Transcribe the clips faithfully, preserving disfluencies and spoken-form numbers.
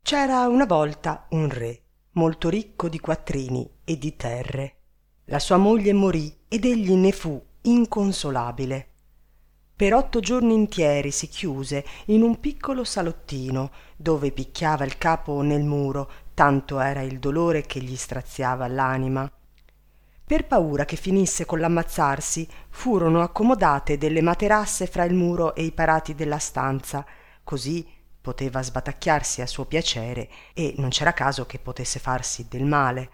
C'era una volta un re, molto ricco di quattrini e di terre. La sua moglie morì ed egli ne fu inconsolabile. Per otto giorni intieri si chiuse in un piccolo salottino, dove picchiava il capo nel muro, tanto era il dolore che gli straziava l'anima. Per paura che finisse con l'ammazzarsi, furono accomodate delle materasse fra il muro e i parati della stanza, così poteva sbatacchiarsi a suo piacere e non c'era caso che potesse farsi del male.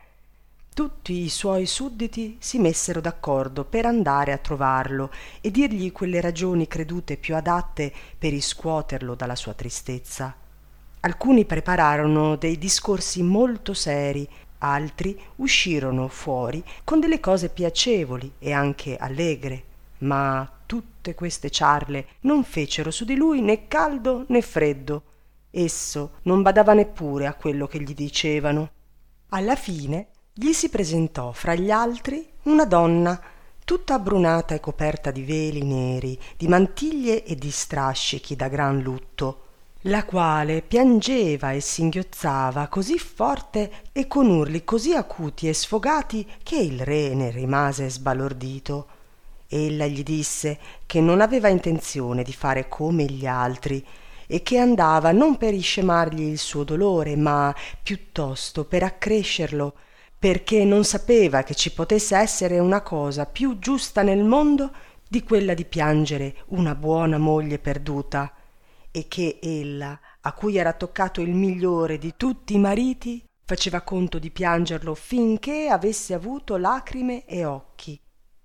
Tutti i suoi sudditi si messero d'accordo per andare a trovarlo e dirgli quelle ragioni credute più adatte per iscuoterlo dalla sua tristezza. Alcuni prepararono dei discorsi molto seri, altri uscirono fuori con delle cose piacevoli e anche allegre, ma tutte queste ciarle non fecero su di lui né caldo né freddo. Esso non badava neppure a quello che gli dicevano. Alla fine gli si presentò fra gli altri una donna tutta abbrunata e coperta di veli neri, di mantiglie e di strascichi da gran lutto, la quale piangeva e singhiozzava così forte e con urli così acuti e sfogati che il re ne rimase sbalordito. Ella gli disse che non aveva intenzione di fare come gli altri e che andava non per iscemargli il suo dolore, ma piuttosto per accrescerlo, perché non sapeva che ci potesse essere una cosa più giusta nel mondo di quella di piangere una buona moglie perduta, e che ella, a cui era toccato il migliore di tutti i mariti, faceva conto di piangerlo finché avesse avuto lacrime e occhi.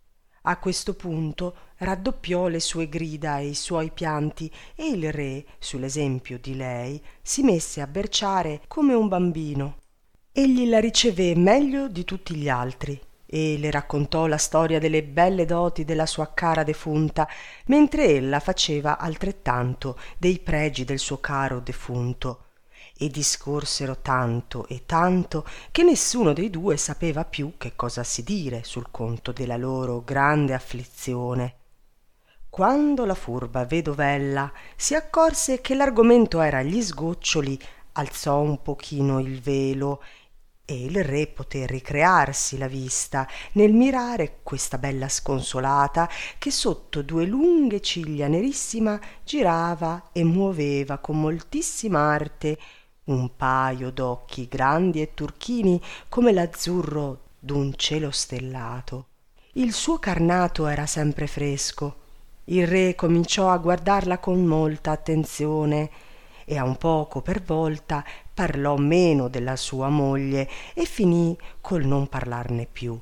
A questo punto raddoppiò le sue grida e i suoi pianti e il re, sull'esempio di lei, si messe a berciare come un bambino. Egli la ricevé meglio di tutti gli altri e le raccontò la storia delle belle doti della sua cara defunta, mentre ella faceva altrettanto dei pregi del suo caro defunto, e discorsero tanto e tanto che nessuno dei due sapeva più che cosa si dire sul conto della loro grande afflizione. Quando la furba vedovella si accorse che l'argomento era gli sgoccioli, alzò un pochino il velo e il re poté ricrearsi la vista nel mirare questa bella sconsolata che sotto due lunghe ciglia nerissima girava e muoveva con moltissima arte un paio d'occhi grandi e turchini come l'azzurro d'un cielo stellato. Il suo carnato era sempre fresco. Il re cominciò a guardarla con molta attenzione e a un poco per volta parlò meno della sua moglie e finì col non parlarne più.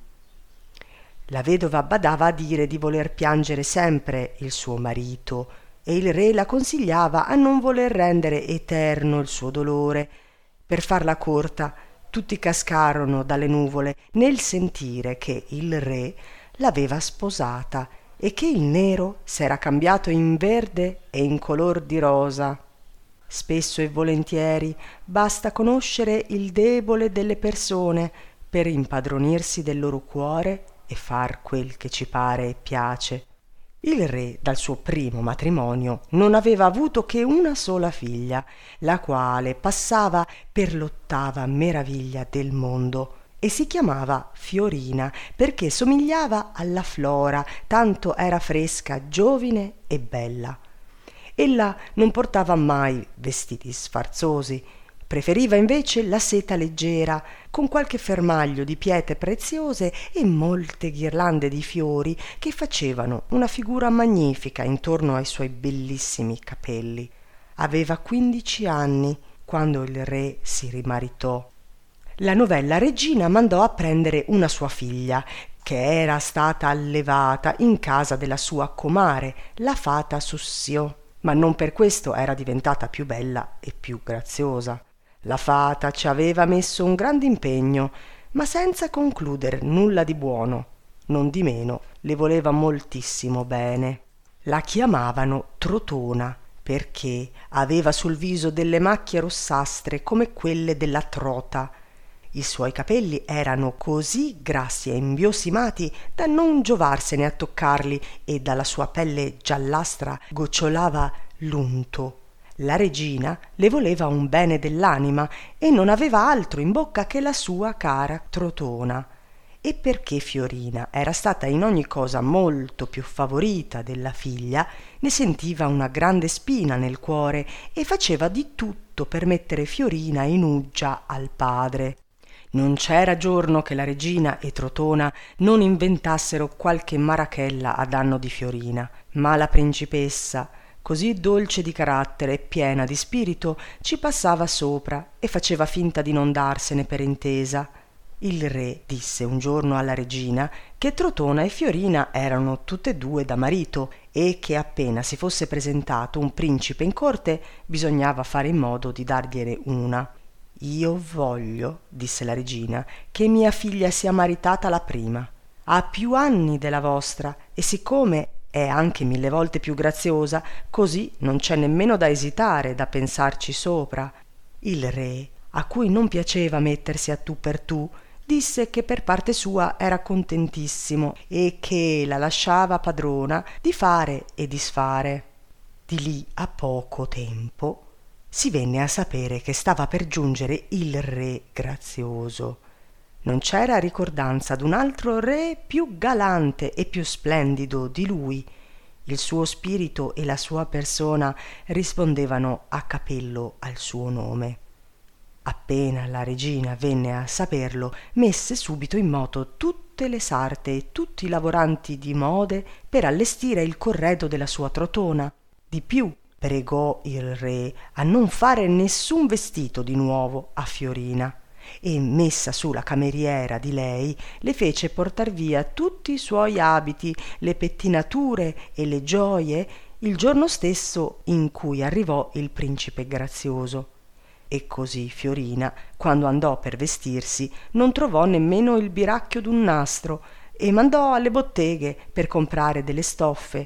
La vedova badava a dire di voler piangere sempre il suo marito e il re la consigliava a non voler rendere eterno il suo dolore. Per farla corta, tutti cascarono dalle nuvole nel sentire che il re l'aveva sposata e che il nero s'era cambiato in verde e in color di rosa. Spesso e volentieri basta conoscere il debole delle persone per impadronirsi del loro cuore e far quel che ci pare e piace. Il re dal suo primo matrimonio non aveva avuto che una sola figlia, la quale passava per l'ottava meraviglia del mondo e si chiamava Fiorina perché somigliava alla Flora, tanto era fresca, giovine e bella. Ella non portava mai vestiti sfarzosi, preferiva invece la seta leggera, con qualche fermaglio di pietre preziose e molte ghirlande di fiori che facevano una figura magnifica intorno ai suoi bellissimi capelli. Aveva quindici anni quando il re si rimaritò. La novella regina mandò a prendere una sua figlia, che era stata allevata in casa della sua comare, la fata Sussio, ma non per questo era diventata più bella e più graziosa. La fata ci aveva messo un grande impegno, ma senza concludere nulla di buono. Nondimeno le voleva moltissimo bene. La chiamavano Trotona perché aveva sul viso delle macchie rossastre come quelle della trota. I suoi capelli erano così grassi e imbiosimati da non giovarsene a toccarli e dalla sua pelle giallastra gocciolava l'unto. La regina le voleva un bene dell'anima e non aveva altro in bocca che la sua cara Trotona. E perché Fiorina era stata in ogni cosa molto più favorita della figlia, ne sentiva una grande spina nel cuore e faceva di tutto per mettere Fiorina in uggia al padre. Non c'era giorno che la regina e Trotona non inventassero qualche marachella a danno di Fiorina, ma la principessa, così dolce di carattere e piena di spirito, ci passava sopra e faceva finta di non darsene per intesa. Il re disse un giorno alla regina che Trotona e Fiorina erano tutte due da marito e che appena si fosse presentato un principe in corte bisognava fare in modo di dargliene una. «Io voglio», disse la regina, «che mia figlia sia maritata la prima. Ha più anni della vostra e siccome è anche mille volte più graziosa, così non c'è nemmeno da esitare, da pensarci sopra». Il re, a cui non piaceva mettersi a tu per tu, disse che per parte sua era contentissimo e che la lasciava padrona di fare e disfare. Di lì a poco tempo si venne a sapere che stava per giungere il re grazioso. Non c'era ricordanza d'un altro re più galante e più splendido di lui. Il suo spirito e la sua persona rispondevano a capello al suo nome. Appena la regina venne a saperlo, messe subito in moto tutte le sarte e tutti i lavoranti di mode per allestire il corredo della sua Trotona. Di più, pregò il re a non fare nessun vestito di nuovo a Fiorina e messa su la cameriera di lei le fece portar via tutti i suoi abiti, le pettinature e le gioie il giorno stesso in cui arrivò il principe grazioso. E così Fiorina, quando andò per vestirsi, non trovò nemmeno il biracchio d'un nastro e mandò alle botteghe per comprare delle stoffe.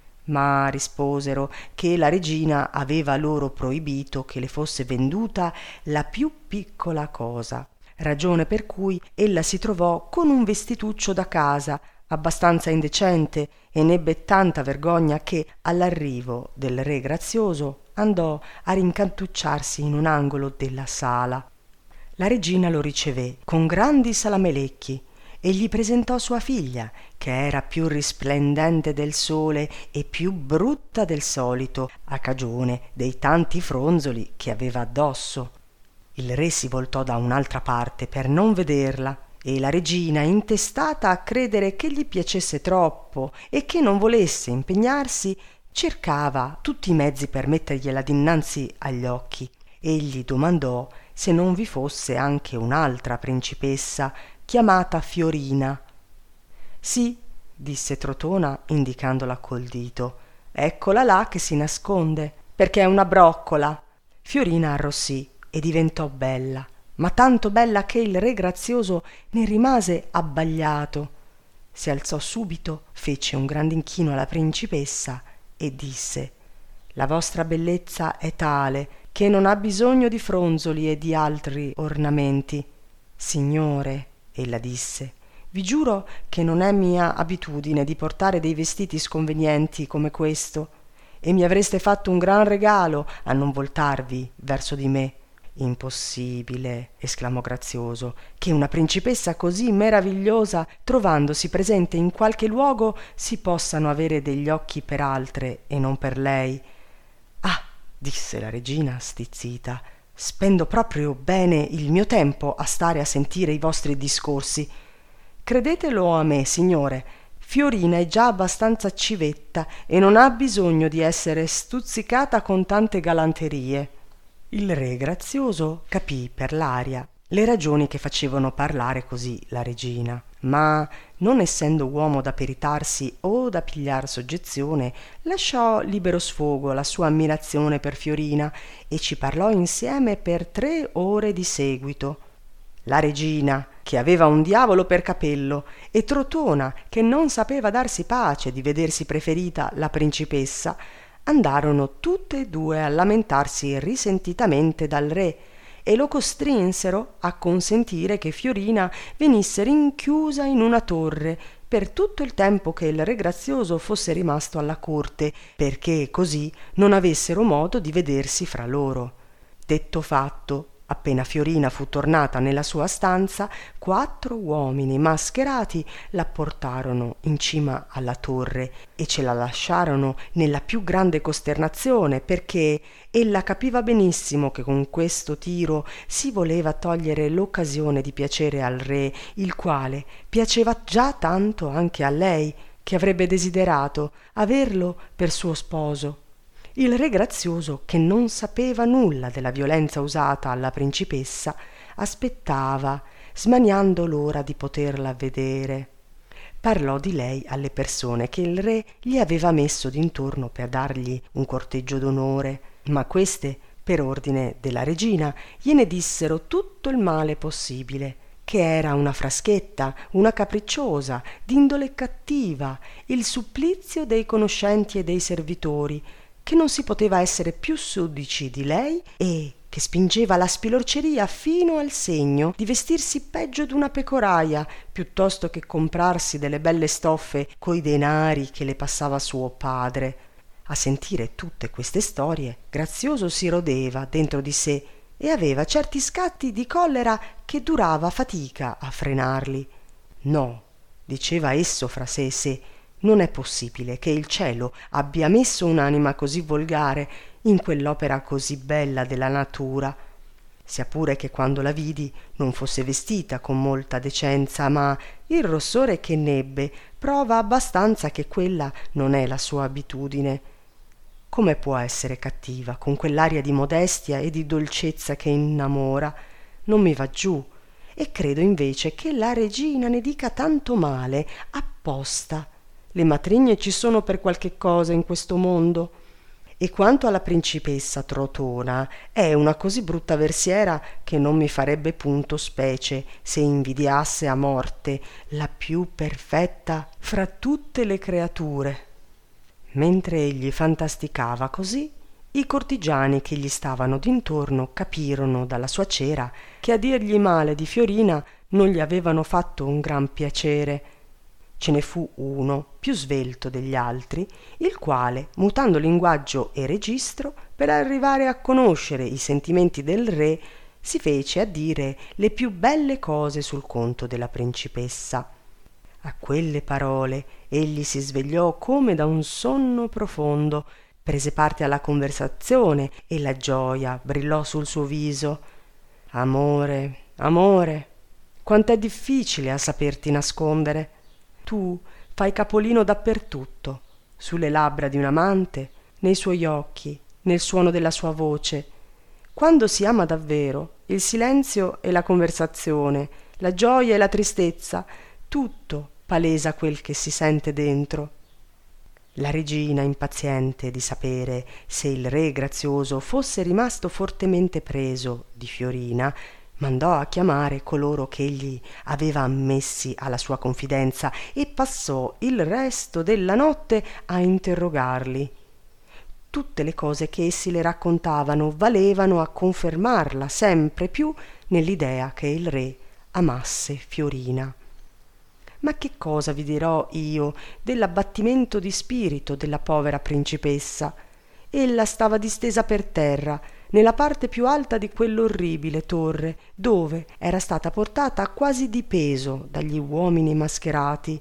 Ma risposero che la regina aveva loro proibito che le fosse venduta la più piccola cosa, ragione per cui ella si trovò con un vestituccio da casa abbastanza indecente e n'ebbe tanta vergogna che all'arrivo del re grazioso andò a rincantucciarsi in un angolo della sala. La regina lo ricevé con grandi salamelecchi e gli presentò sua figlia, che era più risplendente del sole e più brutta del solito, a cagione dei tanti fronzoli che aveva addosso. Il re si voltò da un'altra parte per non vederla, e la regina, intestata a credere che gli piacesse troppo e che non volesse impegnarsi, cercava tutti i mezzi per mettergliela dinanzi agli occhi. Egli domandò se non vi fosse anche un'altra principessa chiamata Fiorina. «Sì», disse Trotona indicandola col dito, «eccola là che si nasconde, perché è una broccola». Fiorina arrossì e diventò bella, ma tanto bella che il re grazioso ne rimase abbagliato. Si alzò subito, fece un grande inchino alla principessa e disse: «La vostra bellezza è tale che non ha bisogno di fronzoli e di altri ornamenti». «Signore», ella disse, «vi giuro che non è mia abitudine di portare dei vestiti sconvenienti come questo, e mi avreste fatto un gran regalo a non voltarvi verso di me». «Impossibile», esclamò Grazioso, «che una principessa così meravigliosa, trovandosi presente in qualche luogo, si possano avere degli occhi per altre e non per lei». «Ah», disse la regina stizzita, «spendo proprio bene il mio tempo a stare a sentire i vostri discorsi. Credetelo a me, signore, Fiorina è già abbastanza civetta e non ha bisogno di essere stuzzicata con tante galanterie». Il re grazioso capì per l'aria le ragioni che facevano parlare così la regina, ma non essendo uomo da peritarsi o da pigliar soggezione, lasciò libero sfogo la sua ammirazione per Fiorina e ci parlò insieme per tre ore di seguito. La regina, che aveva un diavolo per capello, e Trotona, che non sapeva darsi pace di vedersi preferita la principessa, andarono tutte e due a lamentarsi risentitamente dal re e lo costrinsero a consentire che Fiorina venisse rinchiusa in una torre per tutto il tempo che il re Grazioso fosse rimasto alla corte, perché così non avessero modo di vedersi fra loro. Detto fatto, appena Fiorina fu tornata nella sua stanza, quattro uomini mascherati la portarono in cima alla torre e ce la lasciarono nella più grande costernazione, perché ella capiva benissimo che con questo tiro si voleva togliere l'occasione di piacere al re, il quale piaceva già tanto anche a lei, che avrebbe desiderato averlo per suo sposo. Il re Grazioso, che non sapeva nulla della violenza usata alla principessa, aspettava, smaniando l'ora di poterla vedere. Parlò di lei alle persone che il re gli aveva messo d'intorno per dargli un corteggio d'onore, ma queste, per ordine della regina, gliene dissero tutto il male possibile, che era una fraschetta, una capricciosa, d'indole cattiva, il supplizio dei conoscenti e dei servitori, che non si poteva essere più sudici di lei e che spingeva la spilorceria fino al segno di vestirsi peggio d'una pecoraia piuttosto che comprarsi delle belle stoffe coi denari che le passava suo padre. A sentire tutte queste storie, Grazioso si rodeva dentro di sé e aveva certi scatti di collera che durava fatica a frenarli. No, diceva esso fra sé e sé, non è possibile che il cielo abbia messo un'anima così volgare in quell'opera così bella della natura, sia pure che quando la vidi non fosse vestita con molta decenza, ma il rossore che n'ebbe prova abbastanza che quella non è la sua abitudine. Come può essere cattiva con quell'aria di modestia e di dolcezza che innamora? Non mi va giù, e credo invece che la regina ne dica tanto male apposta. Le matrigne ci sono per qualche cosa in questo mondo. E quanto alla principessa Trotona, è una così brutta versiera che non mi farebbe punto specie se invidiasse a morte la più perfetta fra tutte le creature. Mentre egli fantasticava così, i cortigiani che gli stavano d'intorno capirono dalla sua cera che a dirgli male di Fiorina non gli avevano fatto un gran piacere. Ce ne fu uno, più svelto degli altri, il quale, mutando linguaggio e registro, per arrivare a conoscere i sentimenti del re, si fece a dire le più belle cose sul conto della principessa. A quelle parole egli si svegliò come da un sonno profondo, prese parte alla conversazione e la gioia brillò sul suo viso. Amore, amore, quant'è difficile a saperti nascondere. Tu fai capolino dappertutto, sulle labbra di un amante, nei suoi occhi, nel suono della sua voce. Quando si ama davvero, il silenzio e la conversazione, la gioia e la tristezza, tutto palesa quel che si sente dentro. La regina, impaziente di sapere se il re Grazioso fosse rimasto fortemente preso di Fiorina, mandò a chiamare coloro che egli aveva ammessi alla sua confidenza e passò il resto della notte a interrogarli. Tutte le cose che essi le raccontavano valevano a confermarla sempre più nell'idea che il re amasse Fiorina. Ma che cosa vi dirò io dell'abbattimento di spirito della povera principessa? Ella stava distesa per terra, nella parte più alta di quell'orribile torre, dove era stata portata quasi di peso dagli uomini mascherati.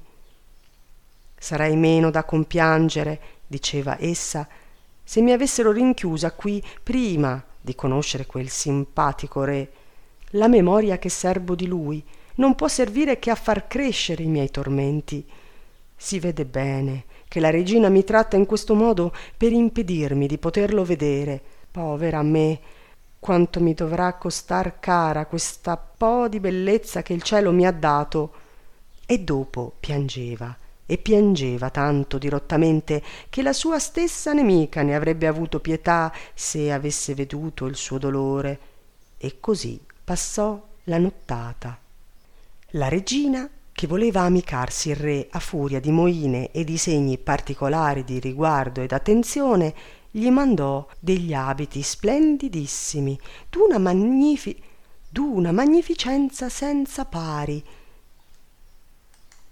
Sarei meno da compiangere, diceva essa, se mi avessero rinchiusa qui prima di conoscere quel simpatico re. La memoria che serbo di lui non può servire che a far crescere i miei tormenti. Si vede bene che la regina mi tratta in questo modo per impedirmi di poterlo vedere. Povera me, quanto mi dovrà costar cara questa po' di bellezza che il cielo mi ha dato. E dopo piangeva, e piangeva tanto dirottamente che la sua stessa nemica ne avrebbe avuto pietà se avesse veduto il suo dolore. E così passò la nottata. La regina, che voleva amicarsi il re a furia di moine e di segni particolari di riguardo ed attenzione, gli mandò degli abiti splendidissimi, d'una magnifi- d'una magnificenza senza pari,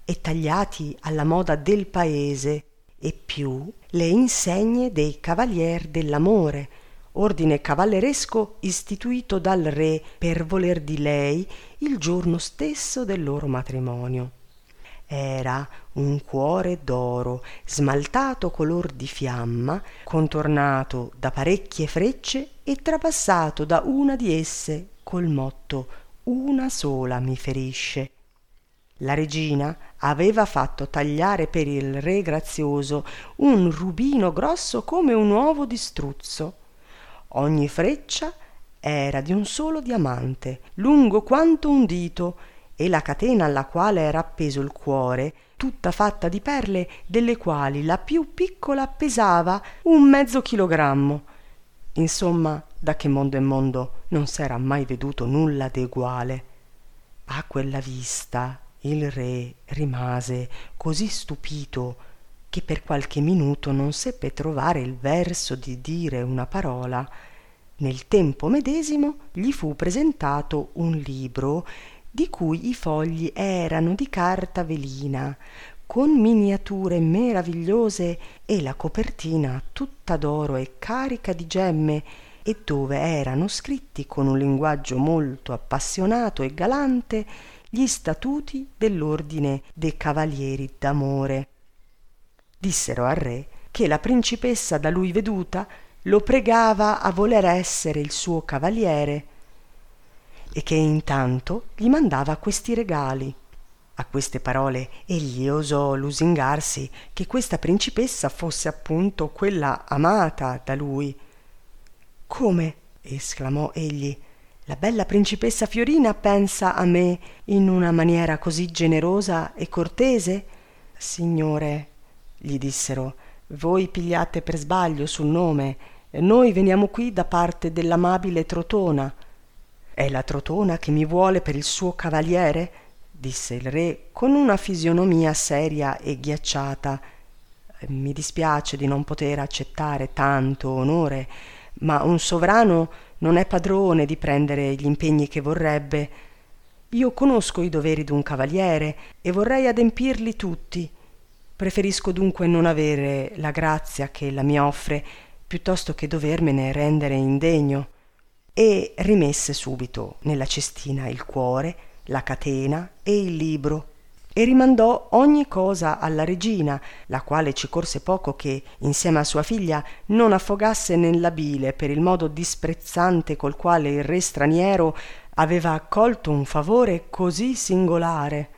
e tagliati alla moda del paese, e più le insegne dei cavalier dell'amore, ordine cavalleresco istituito dal re per voler di lei il giorno stesso del loro matrimonio. Era un cuore d'oro smaltato color di fiamma, contornato da parecchie frecce e trapassato da una di esse col motto «Una sola mi ferisce». La regina aveva fatto tagliare per il re Grazioso un rubino grosso come un uovo di struzzo. Ogni freccia era di un solo diamante, lungo quanto un dito, e la catena alla quale era appeso il cuore, tutta fatta di perle, delle quali la più piccola pesava un mezzo chilogrammo. Insomma, da che mondo è mondo non s'era mai veduto nulla d'eguale. A quella vista il re rimase così stupito che per qualche minuto non seppe trovare il verso di dire una parola. Nel tempo medesimo gli fu presentato un libro di cui i fogli erano di carta velina, con miniature meravigliose, e la copertina tutta d'oro e carica di gemme, e dove erano scritti con un linguaggio molto appassionato e galante gli statuti dell'ordine dei cavalieri d'amore. Dissero al re che la principessa da lui veduta lo pregava a voler essere il suo cavaliere e che intanto gli mandava questi regali. A queste parole egli osò lusingarsi che questa principessa fosse appunto quella amata da lui. «Come?» esclamò egli. «La bella principessa Fiorina pensa a me in una maniera così generosa e cortese?» «Signore», gli dissero, «voi pigliate per sbaglio sul nome. Noi veniamo qui da parte dell'amabile Trotona». «È la Trotona che mi vuole per il suo cavaliere?» disse il re con una fisionomia seria e ghiacciata. «Mi dispiace di non poter accettare tanto onore, ma un sovrano non è padrone di prendere gli impegni che vorrebbe. Io conosco i doveri d'un cavaliere e vorrei adempirli tutti. Preferisco dunque non avere la grazia che ella mi offre, piuttosto che dovermene rendere indegno». E rimesse subito nella cestina il cuore, la catena e il libro, e rimandò ogni cosa alla regina, la quale ci corse poco che, insieme a sua figlia, non affogasse nella bile per il modo disprezzante col quale il re straniero aveva accolto un favore così singolare.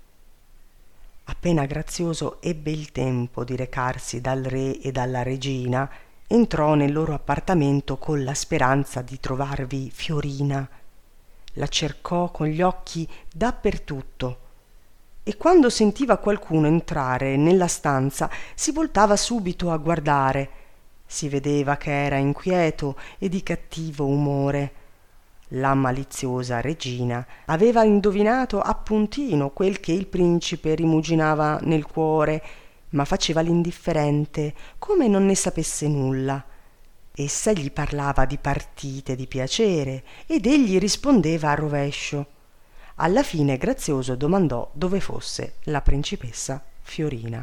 Appena Grazioso ebbe il tempo di recarsi dal re e dalla regina, entrò nel loro appartamento con la speranza di trovarvi Fiorina. La cercò con gli occhi dappertutto e quando sentiva qualcuno entrare nella stanza si voltava subito a guardare. Si vedeva che era inquieto e di cattivo umore. La maliziosa regina aveva indovinato appuntino quel che il principe rimuginava nel cuore, ma faceva l'indifferente, come non ne sapesse nulla. Essa gli parlava di partite di piacere ed egli rispondeva a rovescio. Alla fine Grazioso domandò dove fosse la principessa Fiorina.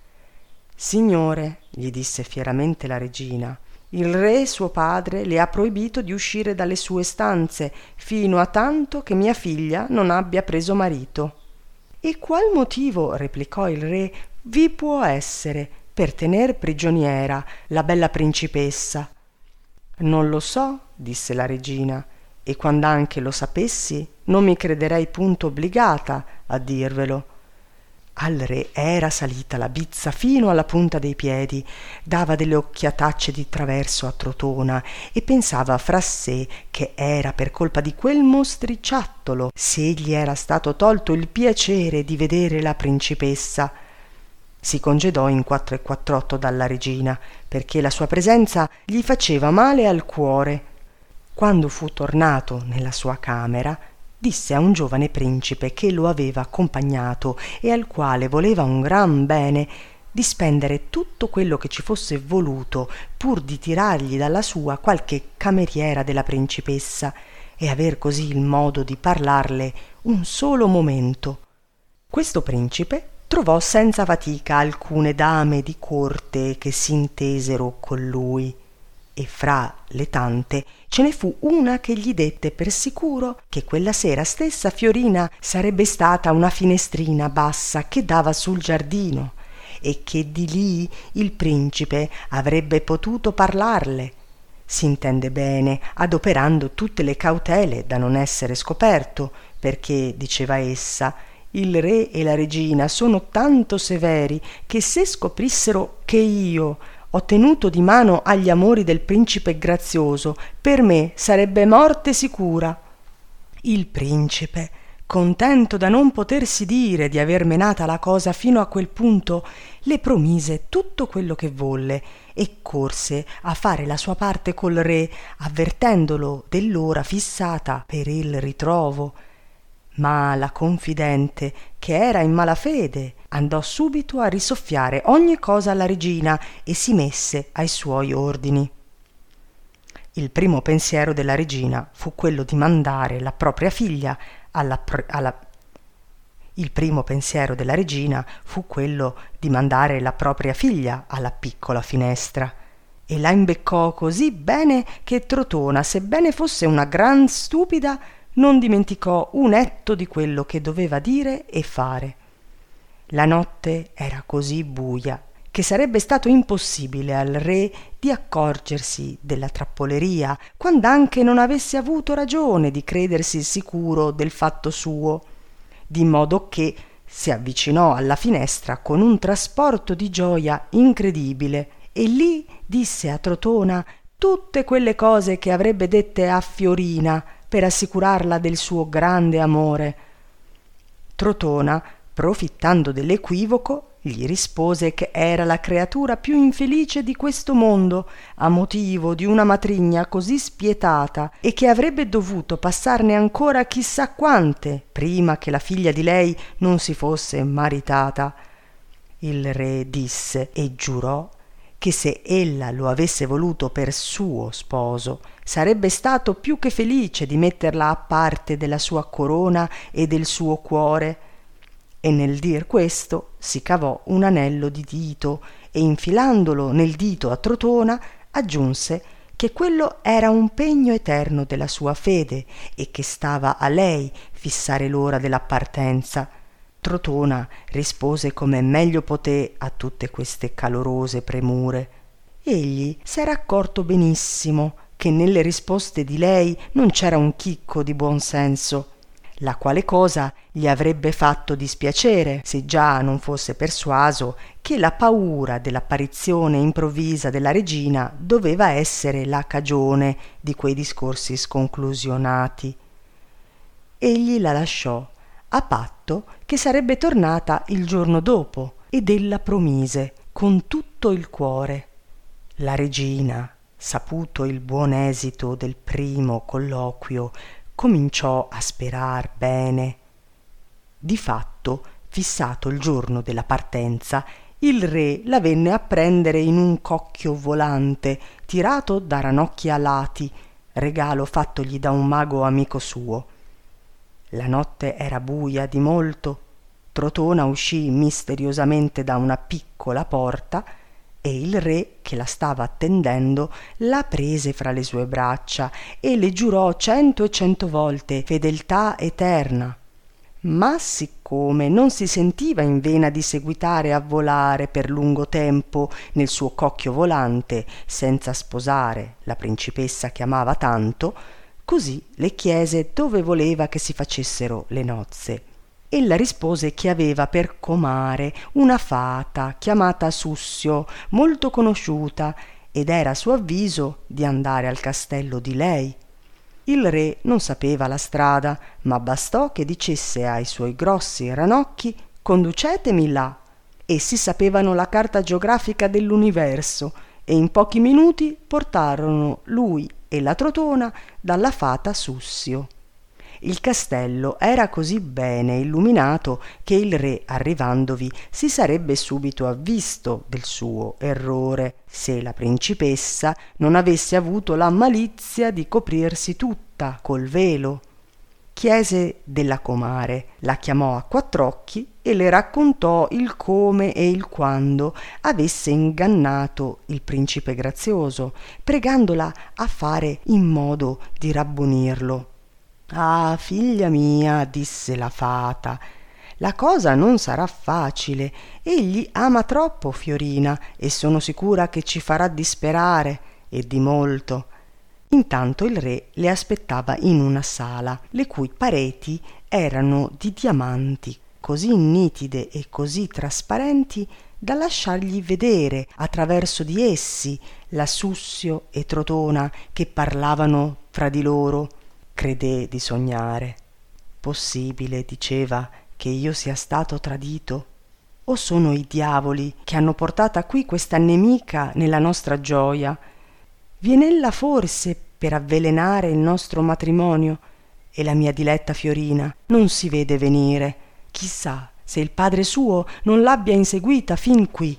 «Signore», gli disse fieramente la regina, «il re suo padre le ha proibito di uscire dalle sue stanze fino a tanto che mia figlia non abbia preso marito». «E qual motivo», replicò il re, «vi può essere per tener prigioniera la bella principessa?» «Non lo so», disse la regina, «e quand'anche lo sapessi non mi crederei punto obbligata a dirvelo». Al re era salita la bizza fino alla punta dei piedi, dava delle occhiatacce di traverso a Trotona e pensava fra sé che era per colpa di quel mostriciattolo se gli era stato tolto il piacere di vedere la principessa. Si congedò in quattro e quattr'otto dalla regina, perché la sua presenza gli faceva male al cuore. Quando fu tornato nella sua camera, disse a un giovane principe che lo aveva accompagnato e al quale voleva un gran bene di spendere tutto quello che ci fosse voluto pur di tirargli dalla sua qualche cameriera della principessa e aver così il modo di parlarle un solo momento. Questo principe trovò senza fatica alcune dame di corte che s'intesero con lui, e fra le tante ce ne fu una che gli dette per sicuro che quella sera stessa Fiorina sarebbe stata una finestrina bassa che dava sul giardino, e che di lì il principe avrebbe potuto parlarle, s'intende bene, adoperando tutte le cautele da non essere scoperto, perché, diceva essa, il re e la regina sono tanto severi che se scoprissero che io ho tenuto di mano agli amori del principe grazioso, per me sarebbe morte sicura. Il principe, contento da non potersi dire di aver menata la cosa fino a quel punto, le promise tutto quello che volle e corse a fare la sua parte col re, avvertendolo dell'ora fissata per il ritrovo. Ma la confidente, che era in malafede, andò subito a risoffiare ogni cosa alla regina e si messe ai suoi ordini. Il primo pensiero della regina fu quello di mandare la propria figlia alla, pr- alla... Il primo pensiero della regina fu quello di mandare la propria figlia alla piccola finestra, e la imbeccò così bene che Trotona, sebbene fosse una gran stupida, non dimenticò un etto di quello che doveva dire e fare. La notte era così buia che sarebbe stato impossibile al re di accorgersi della trappoleria, quand'anche non avesse avuto ragione di credersi sicuro del fatto suo, di modo che si avvicinò alla finestra con un trasporto di gioia incredibile e lì disse a Trotona tutte quelle cose che avrebbe dette a Fiorina per assicurarla del suo grande amore. Trotona, profittando dell'equivoco, gli rispose che era la creatura più infelice di questo mondo a motivo di una matrigna così spietata e che avrebbe dovuto passarne ancora chissà quante prima che la figlia di lei non si fosse maritata. Il re disse e giurò che se ella lo avesse voluto per suo sposo sarebbe stato più che felice di metterla a parte della sua corona e del suo cuore, e nel dir questo si cavò un anello di dito e infilandolo nel dito a Trotona aggiunse che quello era un pegno eterno della sua fede e che stava a lei fissare l'ora della partenza. Trotona rispose come meglio poté a tutte queste calorose premure. Egli s'era accorto benissimo che nelle risposte di lei non c'era un chicco di buon senso, la quale cosa gli avrebbe fatto dispiacere se già non fosse persuaso che la paura dell'apparizione improvvisa della regina doveva essere la cagione di quei discorsi sconclusionati. Egli la lasciò a patto che sarebbe tornata il giorno dopo, ed ella promise con tutto il cuore. La regina, saputo il buon esito del primo colloquio, cominciò a sperar bene. Di fatto, fissato il giorno della partenza, il re la venne a prendere in un cocchio volante tirato da ranocchi alati, regalo fattogli da un mago amico suo. La notte era buia di molto. Trotona uscì misteriosamente da una piccola porta e il re, che la stava attendendo, la prese fra le sue braccia e le giurò cento e cento volte fedeltà eterna. Ma siccome non si sentiva in vena di seguitare a volare per lungo tempo nel suo cocchio volante senza sposare la principessa che amava tanto, così le chiese dove voleva che si facessero le nozze. Ella rispose che aveva per comare una fata chiamata Sussio, molto conosciuta, ed era a suo avviso di andare al castello di lei. Il re non sapeva la strada, ma bastò che dicesse ai suoi grossi ranocchi «Conducetemi là». Essi sapevano la carta geografica dell'universo e in pochi minuti portarono lui e la Trotona dalla fata Sussio. Il castello era così bene illuminato che il re, arrivandovi, si sarebbe subito avvisto del suo errore se la principessa non avesse avuto la malizia di coprirsi tutta col velo. chiese della comare, la chiamò a quattr'occhi e le raccontò il come e il quando avesse ingannato il principe Grazioso, pregandola a fare in modo di rabbonirlo. «Ah, figlia mia», disse la fata, «la cosa non sarà facile. Egli ama troppo Fiorina e sono sicura che ci farà disperare, e di molto». Intanto il re le aspettava in una sala, le cui pareti erano di diamanti così nitide e così trasparenti da lasciargli vedere attraverso di essi la Sussio e Trotona che parlavano fra di loro. Credé di sognare. «Possibile», diceva, «che io sia stato tradito? O sono i diavoli che hanno portata qui questa nemica nella nostra gioia? Viene ella forse per avvelenare il nostro matrimonio, e la mia diletta Fiorina non si vede venire. Chissà se il padre suo non l'abbia inseguita fin qui».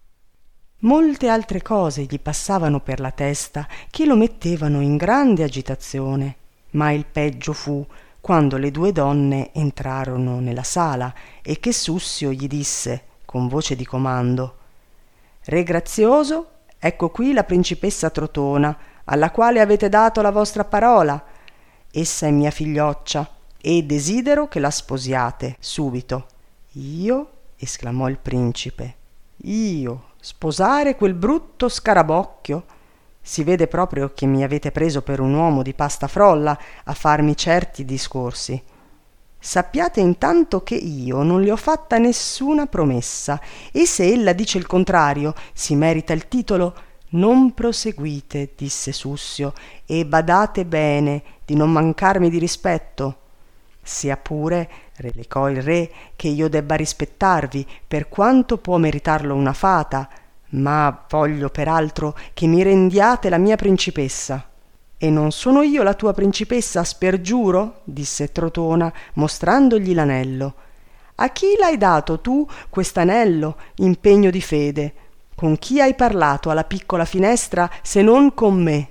Molte altre cose gli passavano per la testa che lo mettevano in grande agitazione, ma il peggio fu quando le due donne entrarono nella sala e che Sussio gli disse con voce di comando: «Re Grazioso, ecco qui la principessa Trotona, alla quale avete dato la vostra parola. Essa è mia figlioccia e desidero che la sposiate subito». «Io?» esclamò il principe. «Io sposare quel brutto scarabocchio? Si vede proprio che mi avete preso per un uomo di pasta frolla a farmi certi discorsi. Sappiate intanto che io non le ho fatta nessuna promessa, e se ella dice il contrario si merita il titolo». «Non proseguite», disse Sussio, «e badate bene di non mancarmi di rispetto». «Sia pure», replicò il re, «che io debba rispettarvi per quanto può meritarlo una fata, ma voglio peraltro che mi rendiate la mia principessa». «E non sono io la tua principessa, spergiuro?» disse Trotona, mostrandogli l'anello. «A chi l'hai dato tu quest'anello in pegno di fede? Con chi hai parlato alla piccola finestra se non con me?»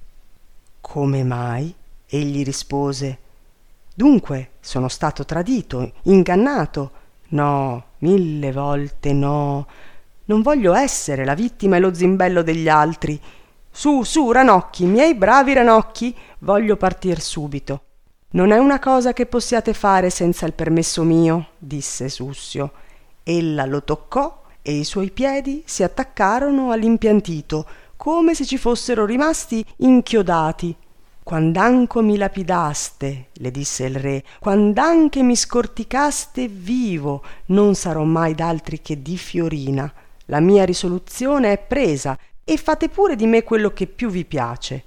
«Come mai?» egli rispose. «Dunque sono stato tradito, ingannato? No, mille volte no. Non voglio essere la vittima e lo zimbello degli altri. Su, su, ranocchi, miei bravi ranocchi, voglio partir subito». «Non è una cosa che possiate fare senza il permesso mio», disse Sussio. Ella lo toccò e i suoi piedi si attaccarono all'impiantito come se ci fossero rimasti inchiodati. «Quand'anco mi lapidaste», le disse il re, «quand'anche mi scorticaste vivo, non sarò mai d'altri che di Fiorina. La mia risoluzione è presa, e fate pure di me quello che più vi piace».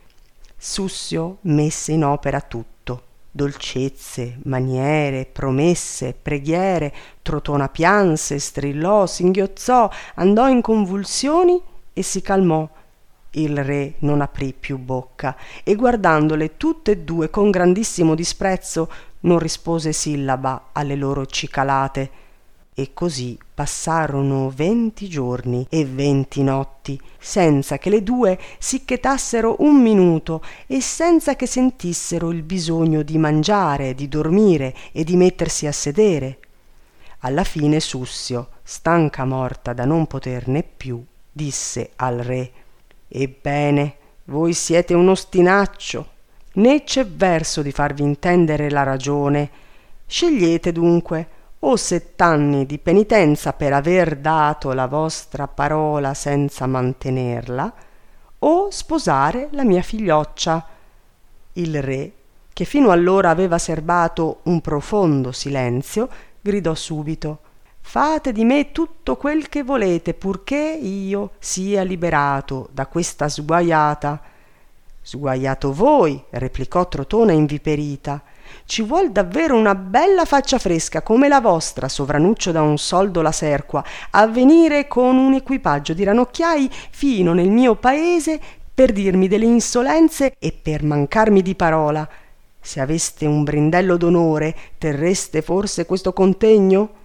Sussio messe in opera tutto: dolcezze, maniere, promesse, preghiere. Trotona pianse, strillò, singhiozzò, andò in convulsioni e si calmò. Il re non aprì più bocca e, guardandole tutte e due con grandissimo disprezzo, non rispose sillaba alle loro cicalate. E così passarono venti giorni e venti notti senza che le due si chetassero un minuto e senza che sentissero il bisogno di mangiare, di dormire e di mettersi a sedere. Alla fine Sussio, stanca morta da non poterne più, disse al re: «Ebbene, voi siete un ostinaccio, né c'è verso di farvi intendere la ragione. Scegliete dunque o sett'anni di penitenza per aver dato la vostra parola senza mantenerla, o sposare la mia figlioccia». Il re, che fino allora aveva serbato un profondo silenzio, gridò subito: «Fate di me tutto quel che volete, purché io sia liberato da questa sguaiata». «Sguaiato voi», replicò Trotona inviperita. «Ci vuol davvero una bella faccia fresca come la vostra, sovranuccio da un soldo la serqua, a venire con un equipaggio di ranocchiai fino nel mio paese per dirmi delle insolenze e per mancarmi di parola. Se aveste un brindello d'onore, terreste forse questo contegno?»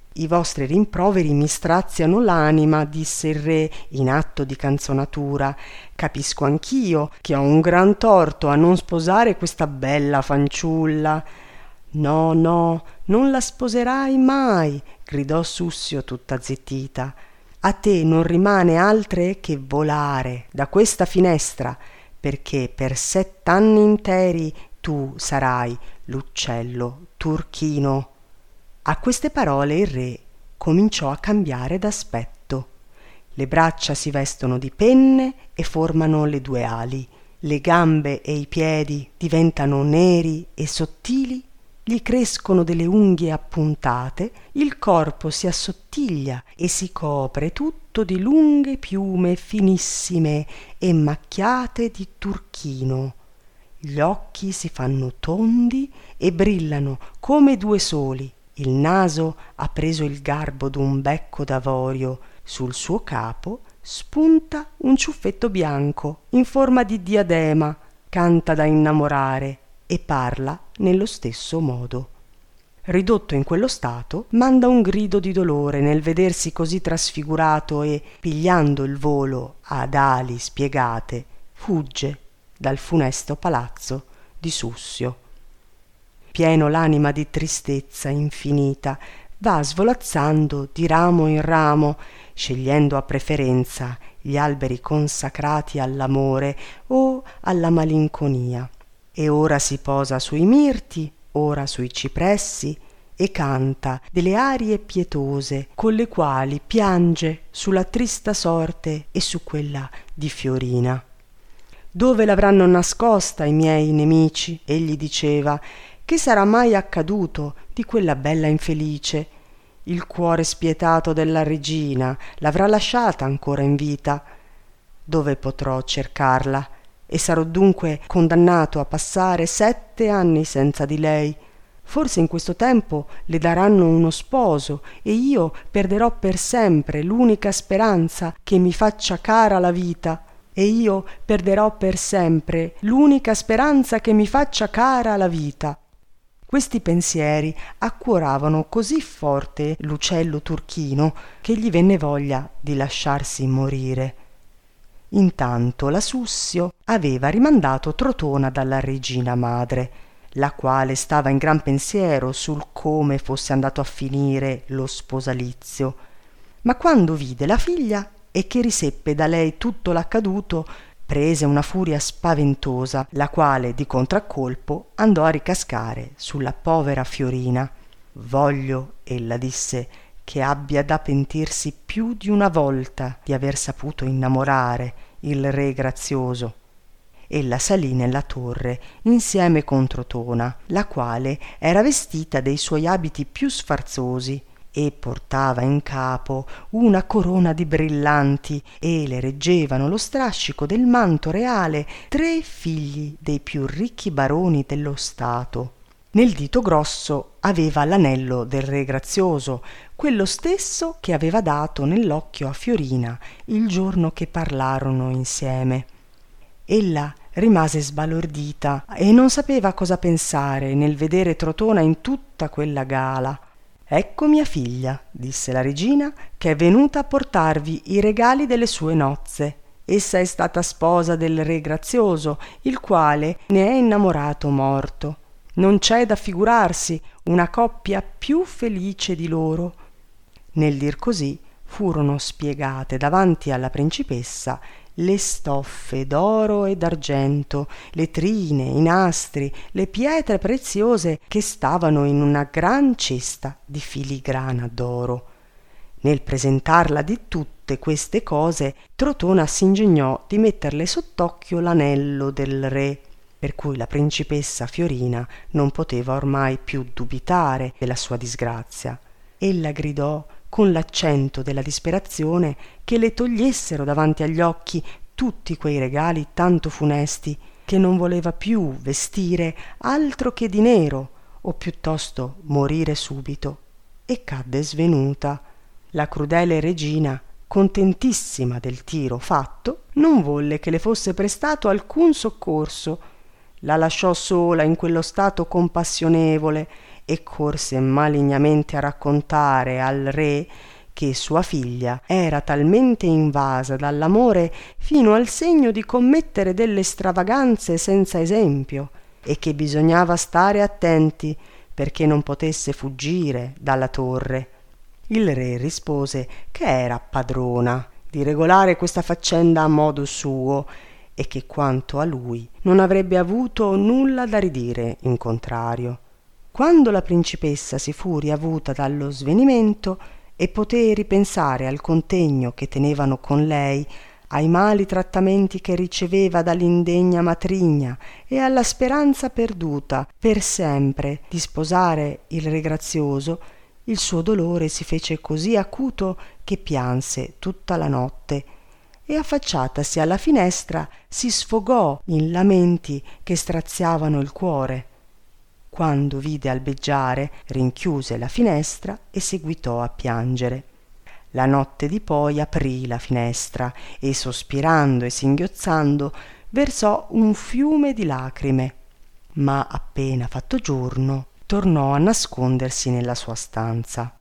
I vostri rimproveri mi straziano l'anima, disse il re in atto di canzonatura. Capisco anch'io che ho un gran torto a non sposare questa bella fanciulla. No, no, non la sposerai mai, gridò Sussio tutta zittita. A te non rimane altre che volare da questa finestra, perché per sett'anni interi tu sarai l'uccello turchino. A queste parole il re cominciò a cambiare d'aspetto. Le braccia si vestono di penne e formano le due ali, le gambe e i piedi diventano neri e sottili, gli crescono delle unghie appuntate, il corpo si assottiglia e si copre tutto di lunghe piume finissime e macchiate di turchino. Gli occhi si fanno tondi e brillano come due soli. Il naso ha preso il garbo d'un becco d'avorio, sul suo capo spunta un ciuffetto bianco in forma di diadema, canta da innamorare e parla nello stesso modo. Ridotto in quello stato, manda un grido di dolore nel vedersi così trasfigurato e, pigliando il volo ad ali spiegate, fugge dal funesto palazzo di Sussio. Pieno l'anima di tristezza infinita, va svolazzando di ramo in ramo, scegliendo a preferenza gli alberi consacrati all'amore o alla malinconia. E ora si posa sui mirti, ora sui cipressi, e canta delle arie pietose con le quali piange sulla trista sorte e su quella di Fiorina. Dove l'avranno nascosta i miei nemici? Egli diceva. Che sarà mai accaduto di quella bella infelice? Il cuore spietato della regina l'avrà lasciata ancora in vita. Dove potrò cercarla? E sarò dunque condannato a passare sette anni senza di lei. Forse in questo tempo le daranno uno sposo e io perderò per sempre l'unica speranza che mi faccia cara la vita. E io perderò per sempre l'unica speranza che mi faccia cara la vita. Questi pensieri accuravano così forte l'uccello turchino che gli venne voglia di lasciarsi morire. Intanto la Sussio aveva rimandato Trotona dalla regina madre, la quale stava in gran pensiero sul come fosse andato a finire lo sposalizio. Ma quando vide la figlia e che riseppe da lei tutto l'accaduto, prese una furia spaventosa, la quale di contraccolpo andò a ricascare sulla povera Fiorina. Voglio, ella disse, che abbia da pentirsi più di una volta di aver saputo innamorare il re grazioso. Ella salì nella torre insieme con Trotona, la quale era vestita dei suoi abiti più sfarzosi e portava in capo una corona di brillanti e le reggevano lo strascico del manto reale tre figli dei più ricchi baroni dello stato. Nel dito grosso aveva l'anello del re grazioso, quello stesso che aveva dato nell'occhio a Fiorina il giorno che parlarono insieme. Ella rimase sbalordita e non sapeva cosa pensare nel vedere Trotona in tutta quella gala. «Ecco mia figlia», disse la regina, «che è venuta a portarvi i regali delle sue nozze. Essa è stata sposa del re grazioso, il quale ne è innamorato morto. Non c'è da figurarsi una coppia più felice di loro». Nel dir così furono spiegate davanti alla principessa le stoffe d'oro e d'argento, le trine, i nastri, le pietre preziose che stavano in una gran cesta di filigrana d'oro. Nel presentarla di tutte queste cose, Trotona s'ingegnò di metterle sott'occhio l'anello del re, per cui la principessa Fiorina non poteva ormai più dubitare della sua disgrazia. Ella gridò con l'accento della disperazione che le togliessero davanti agli occhi tutti quei regali tanto funesti, che non voleva più vestire altro che di nero o piuttosto morire subito, e cadde svenuta. La crudele regina, contentissima del tiro fatto, non volle che le fosse prestato alcun soccorso. la lasciò sola in quello stato compassionevole e corse malignamente a raccontare al re che sua figlia era talmente invasa dall'amore fino al segno di commettere delle stravaganze senza esempio e che bisognava stare attenti perché non potesse fuggire dalla torre. Il re rispose che era padrona di regolare questa faccenda a modo suo e che quanto a lui non avrebbe avuto nulla da ridire in contrario. Quando la principessa si fu riavuta dallo svenimento e poté ripensare al contegno che tenevano con lei, ai mali trattamenti che riceveva dall'indegna matrigna e alla speranza perduta per sempre di sposare il re Grazioso, il suo dolore si fece così acuto che pianse tutta la notte e affacciatasi alla finestra si sfogò in lamenti che straziavano il cuore. Quando vide albeggiare, rinchiuse la finestra e seguitò a piangere. La notte di poi aprì la finestra e, sospirando e singhiozzando, versò un fiume di lacrime, ma appena fatto giorno tornò a nascondersi nella sua stanza.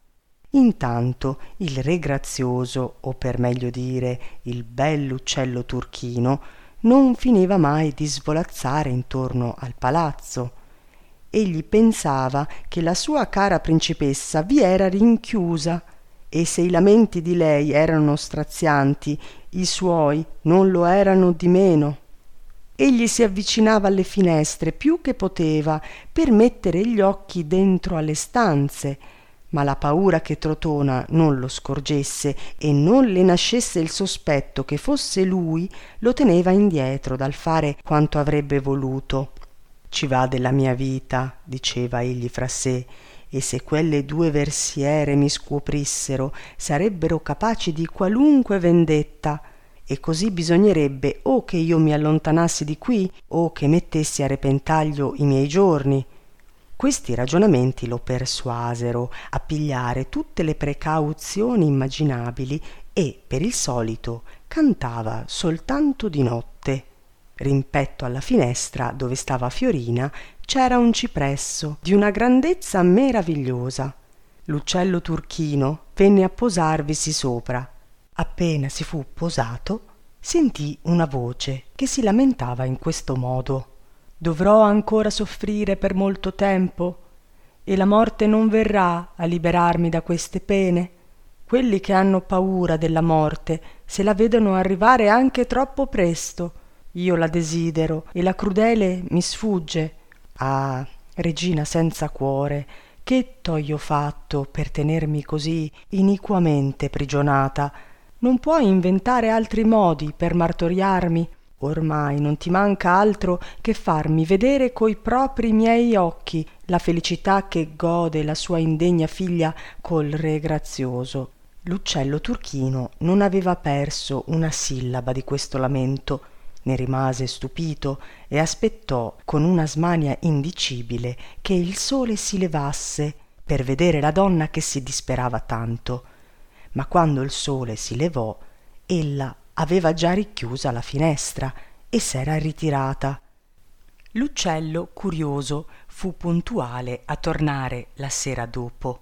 Intanto il re Grazioso, o per meglio dire il bell'uccello turchino, non finiva mai di svolazzare intorno al palazzo. Egli pensava che la sua cara principessa vi era rinchiusa, e se i lamenti di lei erano strazianti, i suoi non lo erano di meno. Egli si avvicinava alle finestre più che poteva per mettere gli occhi dentro alle stanze, ma la paura che Trotona non lo scorgesse e non le nascesse il sospetto che fosse lui lo teneva indietro dal fare quanto avrebbe voluto. «Ci va della mia vita», diceva egli fra sé, «e se quelle due versiere mi scuoprissero sarebbero capaci di qualunque vendetta, e così bisognerebbe o che io mi allontanassi di qui o che mettessi a repentaglio i miei giorni». Questi ragionamenti lo persuasero a pigliare tutte le precauzioni immaginabili e, per il solito, cantava soltanto di notte. Rimpetto alla finestra dove stava Fiorina c'era un cipresso di una grandezza meravigliosa. L'uccello turchino venne a posarvisi sopra. Appena si fu posato, sentì una voce che si lamentava in questo modo: «Dovrò ancora soffrire per molto tempo, e la morte non verrà a liberarmi da queste pene. Quelli che hanno paura della morte se la vedono arrivare anche troppo presto. Io la desidero e la crudele mi sfugge. Ah, regina senza cuore, che t'ho io fatto per tenermi così iniquamente prigionata? Non puoi inventare altri modi per martoriarmi? Ormai non ti manca altro che farmi vedere coi propri miei occhi la felicità che gode la sua indegna figlia col re Grazioso». L'uccello turchino non aveva perso una sillaba di questo lamento, ne rimase stupito e aspettò con una smania indicibile che il sole si levasse per vedere la donna che si disperava tanto. Ma quando il sole si levò, ella aveva già richiusa la finestra e s'era ritirata. L'uccello, curioso, fu puntuale a tornare la sera dopo.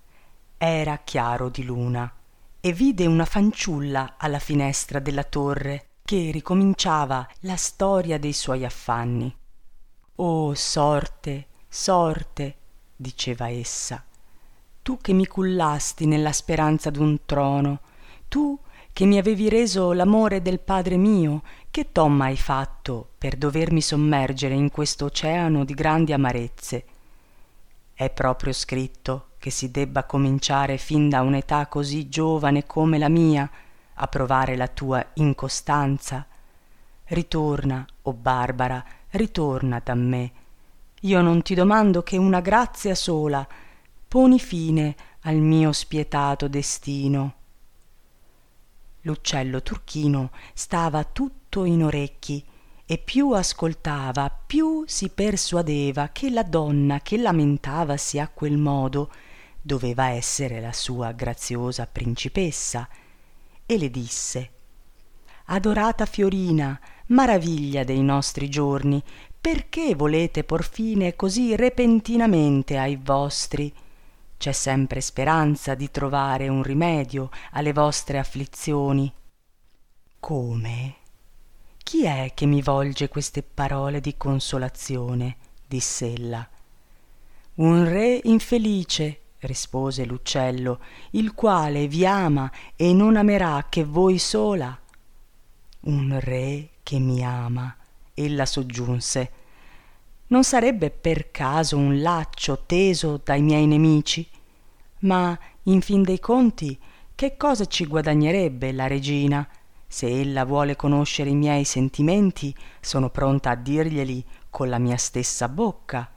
Era chiaro di luna e vide una fanciulla alla finestra della torre che ricominciava la storia dei suoi affanni. «Oh sorte, sorte», diceva essa, «tu che mi cullasti nella speranza d'un trono, tu che mi avevi reso l'amore del padre mio, che t'ho mai fatto per dovermi sommergere in questo oceano di grandi amarezze? È proprio scritto che si debba cominciare fin da un'età così giovane come la mia a provare la tua incostanza? Ritorna, o Barbara, ritorna da me. Io non ti domando che una grazia sola, poni fine al mio spietato destino». L'uccello turchino stava tutto in orecchi e più ascoltava, più si persuadeva che la donna che lamentavasi a quel modo doveva essere la sua graziosa principessa, e le disse: «Adorata Fiorina, maraviglia dei nostri giorni, perché volete por fine così repentinamente ai vostri? C'è sempre speranza di trovare un rimedio alle vostre afflizioni. Come? Chi è che mi volge queste parole di consolazione? Diss'ella. Un re infelice, rispose l'uccello, il quale vi ama e non amerà che voi sola. Un re che mi ama, ella soggiunse. Non sarebbe per caso un laccio teso dai miei nemici? Ma, in fin dei conti, che cosa ci guadagnerebbe la regina? Se ella vuole conoscere i miei sentimenti, sono pronta a dirglieli con la mia stessa bocca.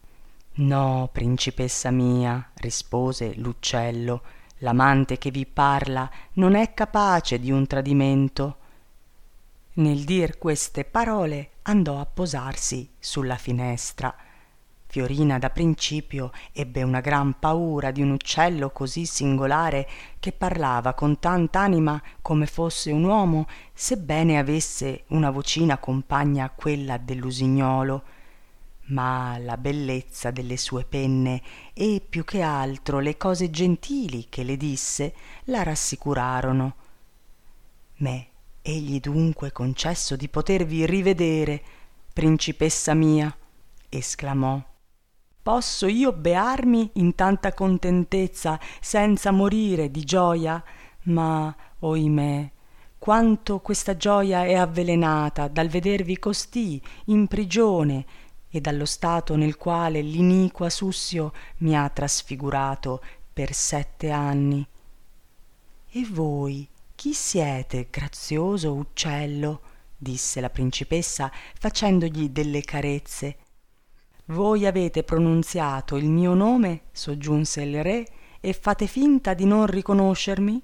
No, principessa mia, rispose l'uccello, l'amante che vi parla non è capace di un tradimento. Nel dir queste parole andò a posarsi sulla finestra. Fiorina da principio ebbe una gran paura di un uccello così singolare che parlava con tant'anima come fosse un uomo, sebbene avesse una vocina compagna a quella dell'usignolo. Ma la bellezza delle sue penne e più che altro le cose gentili che le disse la rassicurarono. Me egli dunque concesso di potervi rivedere, principessa mia, esclamò. Posso io bearmi in tanta contentezza senza morire di gioia? Ma, oimè, quanto questa gioia è avvelenata dal vedervi costì in prigione e dallo stato nel quale l'iniqua Sussio mi ha trasfigurato per sette anni. E voi chi siete, grazioso uccello? Disse la principessa facendogli delle carezze. Voi avete pronunziato il mio nome, soggiunse il re, e fate finta di non riconoscermi?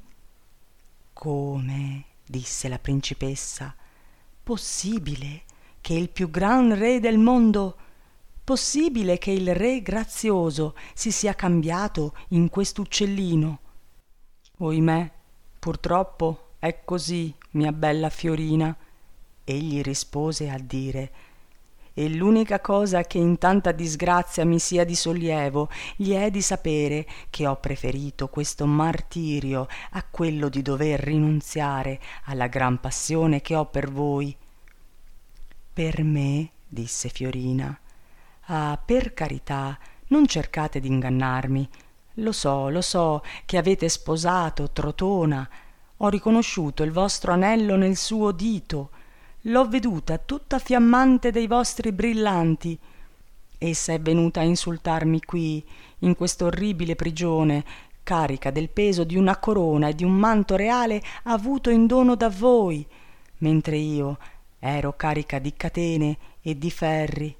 Come? Disse la principessa. Possibile che il più gran re del mondo, possibile che il re grazioso si sia cambiato in quest'uccellino? Oimè, purtroppo è così, mia bella Fiorina. Egli rispose a dire: e l'unica cosa che in tanta disgrazia mi sia di sollievo gli è di sapere che ho preferito questo martirio a quello di dover rinunziare alla gran passione che ho per voi. Per me, disse Fiorina. Ah, per carità, non cercate d'ingannarmi. Lo so, lo so che avete sposato Trotona. Ho riconosciuto il vostro anello nel suo dito. L'ho veduta tutta fiammante dei vostri brillanti. Essa è venuta a insultarmi qui, in quest'orribile prigione, carica del peso di una corona e di un manto reale avuto in dono da voi, mentre io ero carica di catene e di ferri.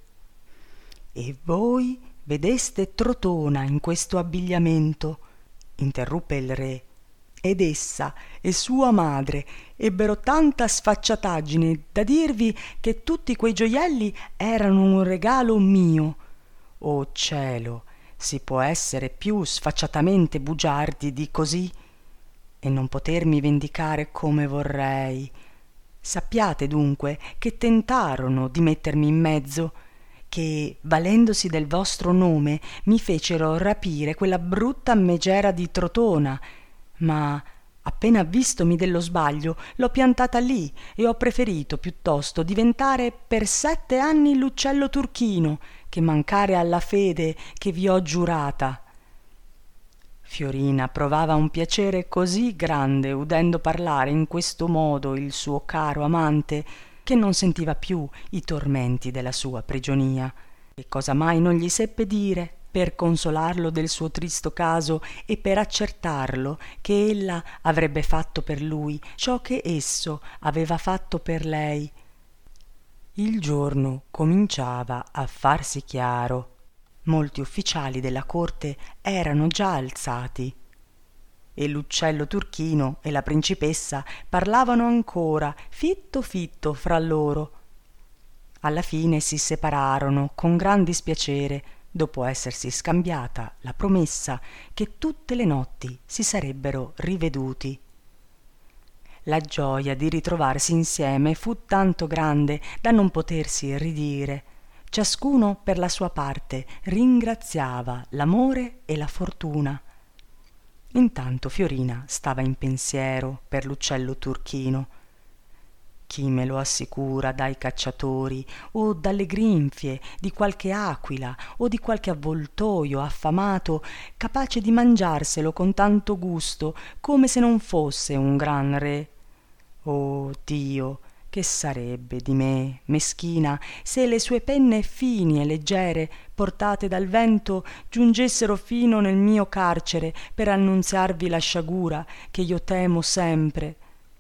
E voi vedeste Trotona in questo abbigliamento, interruppe il re, ed essa e sua madre ebbero tanta sfacciataggine da dirvi che tutti quei gioielli erano un regalo mio. Oh cielo, si può essere più sfacciatamente bugiardi di così? E non potermi vendicare come vorrei. Sappiate dunque che tentarono di mettermi in mezzo, che, valendosi del vostro nome, mi fecero rapire quella brutta megera di Trotona, ma appena vistomi dello sbaglio l'ho piantata lì e ho preferito piuttosto diventare per sette anni l'uccello turchino che mancare alla fede che vi ho giurata. Fiorina provava un piacere così grande udendo parlare in questo modo il suo caro amante che non sentiva più i tormenti della sua prigionia, e cosa mai non gli seppe dire per consolarlo del suo tristo caso e per accertarlo che ella avrebbe fatto per lui ciò che esso aveva fatto per lei. Il giorno cominciava a farsi chiaro. Molti ufficiali della corte erano già alzati e l'uccello turchino e la principessa parlavano ancora fitto fitto fra loro. Alla fine si separarono con gran dispiacere, dopo essersi scambiata la promessa che tutte le notti si sarebbero riveduti. La gioia di ritrovarsi insieme fu tanto grande da non potersi ridire. ciascuno per la sua parte ringraziava l'amore e la fortuna. Intanto Fiorina stava in pensiero per l'uccello turchino. Chi me lo assicura dai cacciatori o dalle grinfie di qualche aquila o di qualche avvoltoio affamato capace di mangiarselo con tanto gusto come se non fosse un gran re? Oh Dio, che sarebbe di me, meschina, se le sue penne fini e leggere, portate dal vento, giungessero fino nel mio carcere per annunziarvi la sciagura che io temo sempre.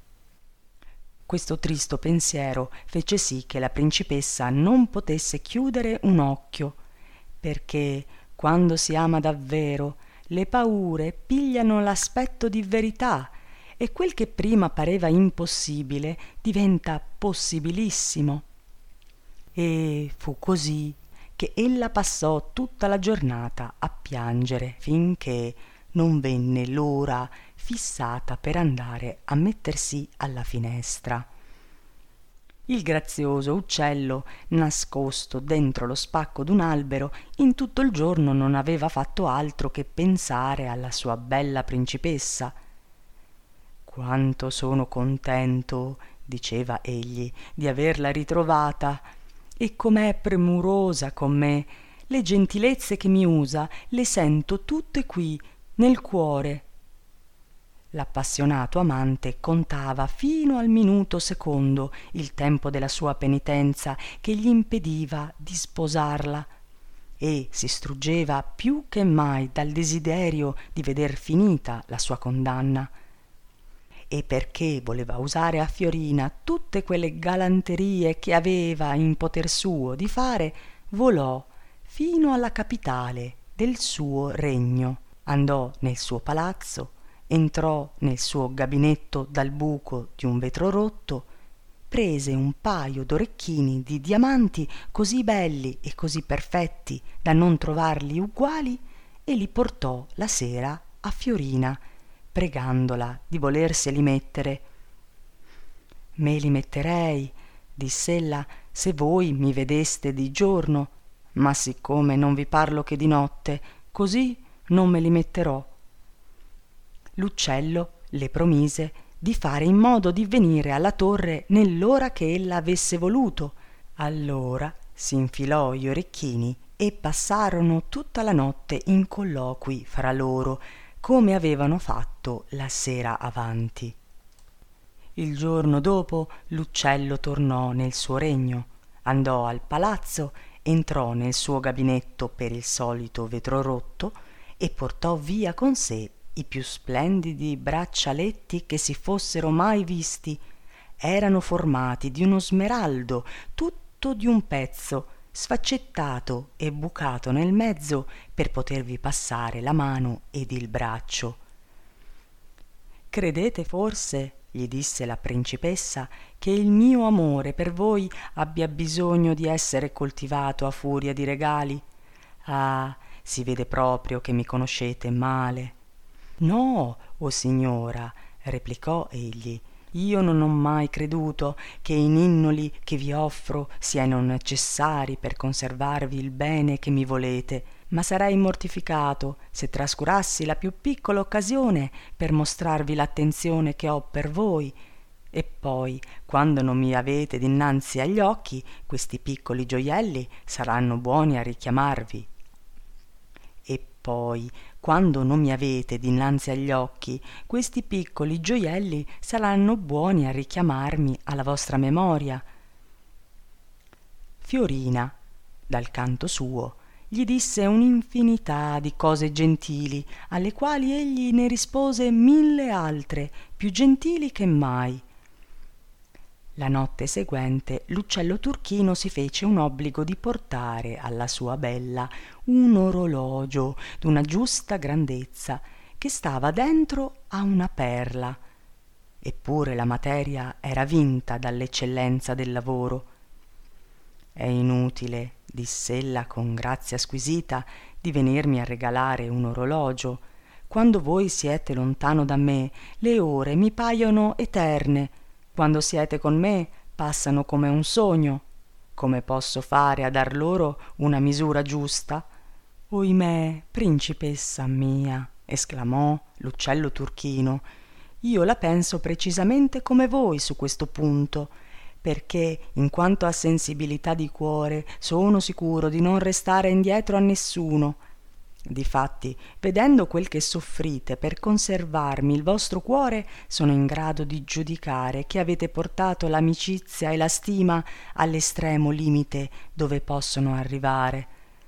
Questo tristo pensiero fece sì che la principessa non potesse chiudere un occhio, perché quando si ama davvero le paure pigliano l'aspetto di verità e quel che prima pareva impossibile diventa possibilissimo. E fu così che ella passò tutta la giornata a piangere finché non venne l'ora fissata per andare a mettersi alla finestra. Il grazioso uccello, nascosto dentro lo spacco d'un albero, in tutto il giorno non aveva fatto altro che pensare alla sua bella principessa. «Quanto sono contento», diceva egli, «di averla ritrovata, e com'è premurosa con me! Le gentilezze che mi usa le sento tutte qui, nel cuore». L'appassionato amante contava fino al minuto secondo il tempo della sua penitenza che gli impediva di sposarla e si struggeva più che mai dal desiderio di veder finita la sua condanna. E perché voleva usare a Fiorina tutte quelle galanterie che aveva in poter suo di fare, volò fino alla capitale del suo regno, andò nel suo palazzo, entrò nel suo gabinetto dal buco di un vetro rotto, prese un paio d'orecchini di diamanti così belli e così perfetti da non trovarli uguali e li portò la sera a Fiorina, pregandola di volerseli mettere. «Me li metterei», diss'ella, «se voi mi vedeste di giorno, ma siccome non vi parlo che di notte, così non me li metterò». L'uccello le promise di fare in modo di venire alla torre nell'ora che ella avesse voluto. Allora si infilò gli orecchini e passarono tutta la notte in colloqui fra loro, come avevano fatto la sera avanti. Il giorno dopo l'uccello tornò nel suo regno, andò al palazzo, entrò nel suo gabinetto per il solito vetro rotto e portò via con sé i più splendidi braccialetti che si fossero mai visti. Erano formati di uno smeraldo tutto di un pezzo, sfaccettato e bucato nel mezzo per potervi passare la mano ed il braccio. «Credete forse», gli disse la principessa, «che il mio amore per voi abbia bisogno di essere coltivato a furia di regali? Ah, si vede proprio che mi conoscete male». «No, o signora», replicò egli, «io non ho mai creduto che i ninnoli che vi offro siano necessari per conservarvi il bene che mi volete, ma sarei mortificato se trascurassi la più piccola occasione per mostrarvi l'attenzione che ho per voi. E poi, quando non mi avete dinanzi agli occhi, questi piccoli gioielli saranno buoni a richiamarvi. E poi, quando non mi avete dinanzi agli occhi, questi piccoli gioielli saranno buoni a richiamarmi alla vostra memoria». Fiorina, dal canto suo, gli disse un'infinità di cose gentili, alle quali egli ne rispose mille altre, più gentili che mai. La notte seguente l'uccello turchino si fece un obbligo di portare alla sua bella un orologio d'una giusta grandezza che stava dentro a una perla. Eppure la materia era vinta dall'eccellenza del lavoro. «È inutile», diss'ella con grazia squisita, «di venirmi a regalare un orologio. Quando voi siete lontano da me, le ore mi paiono eterne. Quando siete con me passano come un sogno. come posso fare a dar loro una misura giusta? Oimè, principessa mia, esclamò l'uccello turchino, io la penso precisamente come voi su questo punto, perché in quanto a sensibilità di cuore sono sicuro di non restare indietro a nessuno. Difatti, vedendo quel che soffrite per conservarmi il vostro cuore, sono in grado di giudicare che avete portato l'amicizia e la stima all'estremo limite dove possono arrivare.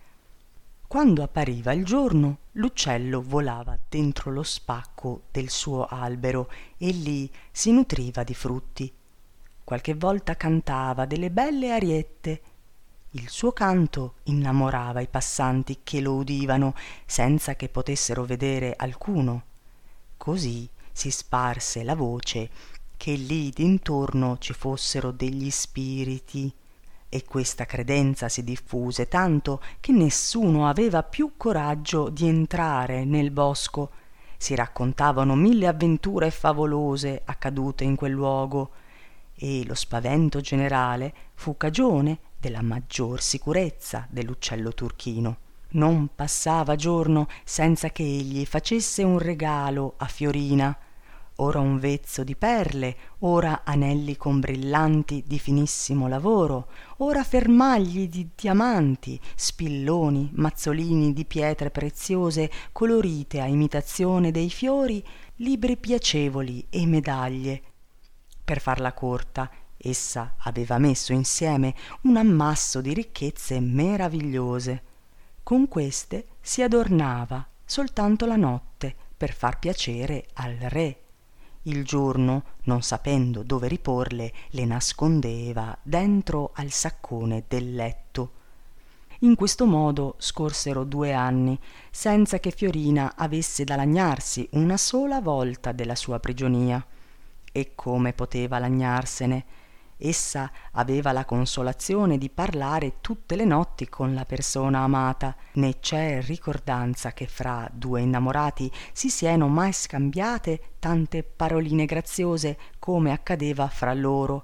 Quando appariva il giorno, l'uccello volava dentro lo spacco del suo albero e lì si nutriva di frutti. Qualche volta cantava delle belle ariette. Il suo canto innamorava i passanti che lo udivano senza che potessero vedere alcuno. Così si sparse la voce che lì d'intorno ci fossero degli spiriti, e questa credenza si diffuse tanto che nessuno aveva più coraggio di entrare nel bosco. Si raccontavano mille avventure favolose accadute in quel luogo, e lo spavento generale fu cagione della maggior sicurezza dell'uccello turchino. Non passava giorno senza che egli facesse un regalo a Fiorina, ora un vezzo di perle, ora anelli con brillanti di finissimo lavoro, ora fermagli di diamanti, spilloni, mazzolini di pietre preziose colorite a imitazione dei fiori, libri piacevoli e medaglie. Per farla corta, essa aveva messo insieme un ammasso di ricchezze meravigliose. Con queste si adornava soltanto la notte per far piacere al re. Il giorno, non sapendo dove riporle, le nascondeva dentro al saccone del letto. In questo modo scorsero due anni, senza che Fiorina avesse da lagnarsi una sola volta della sua prigionia. E come poteva lagnarsene? Essa aveva la consolazione di parlare tutte le notti con la persona amata, né c'è ricordanza che fra due innamorati si siano mai scambiate tante paroline graziose come accadeva fra loro.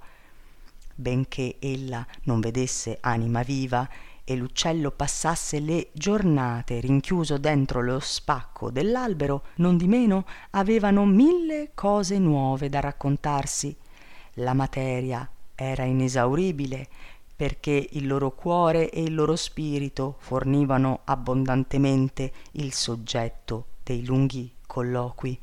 Benché ella non vedesse anima viva e l'uccello passasse le giornate rinchiuso dentro lo spacco dell'albero, nondimeno avevano mille cose nuove da raccontarsi. La materia era inesauribile, perché il loro cuore e il loro spirito fornivano abbondantemente il soggetto dei lunghi colloqui.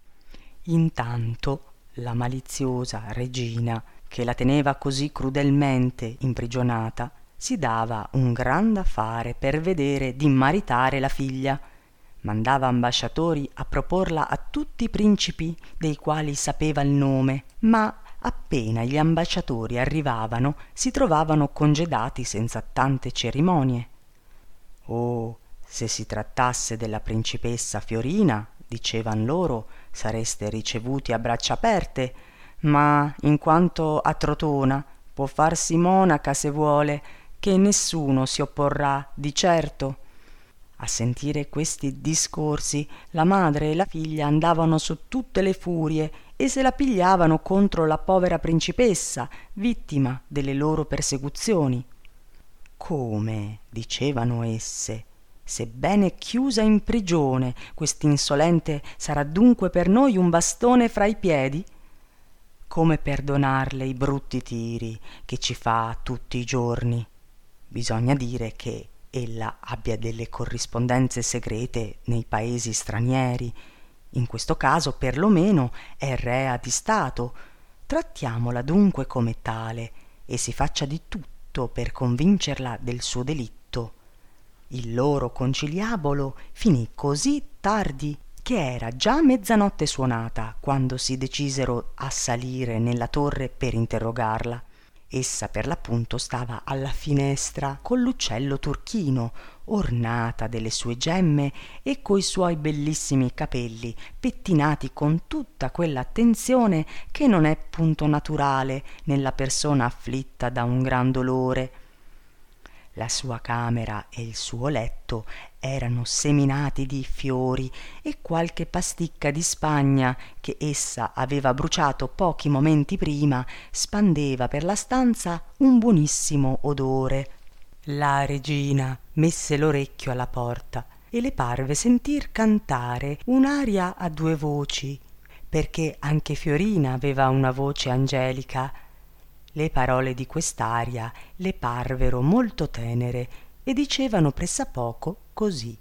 Intanto la maliziosa regina, che la teneva così crudelmente imprigionata, si dava un gran da fare per vedere di maritare la figlia. Mandava ambasciatori a proporla a tutti i principi dei quali sapeva il nome, ma appena gli ambasciatori arrivavano si trovavano congedati senza tante cerimonie. Oh, se si trattasse della principessa Fiorina, dicevan loro, sareste ricevuti a braccia aperte, ma in quanto a Trotona può farsi monaca se vuole, che nessuno si opporrà di certo. A sentire questi discorsi la madre e la figlia andavano su tutte le furie e se la pigliavano contro la povera principessa, vittima delle loro persecuzioni. Come, dicevano esse, sebbene chiusa in prigione, quest'insolente sarà dunque per noi un bastone fra i piedi? Come perdonarle i brutti tiri che ci fa tutti i giorni? Bisogna dire che ella abbia delle corrispondenze segrete nei paesi stranieri. In questo caso perlomeno è rea di Stato. Trattiamola dunque come tale e si faccia di tutto per convincerla del suo delitto. Il loro conciliabolo finì così tardi che era già mezzanotte suonata quando si decisero a salire nella torre per interrogarla. Essa per l'appunto stava alla finestra con l'uccello turchino, ornata delle sue gemme e coi suoi bellissimi capelli pettinati con tutta quell'attenzione che non è punto naturale nella persona afflitta da un gran dolore. La sua camera e il suo letto erano seminati di fiori e qualche pasticca di spagna che essa aveva bruciato pochi momenti prima spandeva per la stanza un buonissimo odore. La regina messe l'orecchio alla porta e le parve sentir cantare un'aria a due voci, perché anche Fiorina aveva una voce angelica. Le parole di quest'aria le parvero molto tenere e dicevano pressappoco così: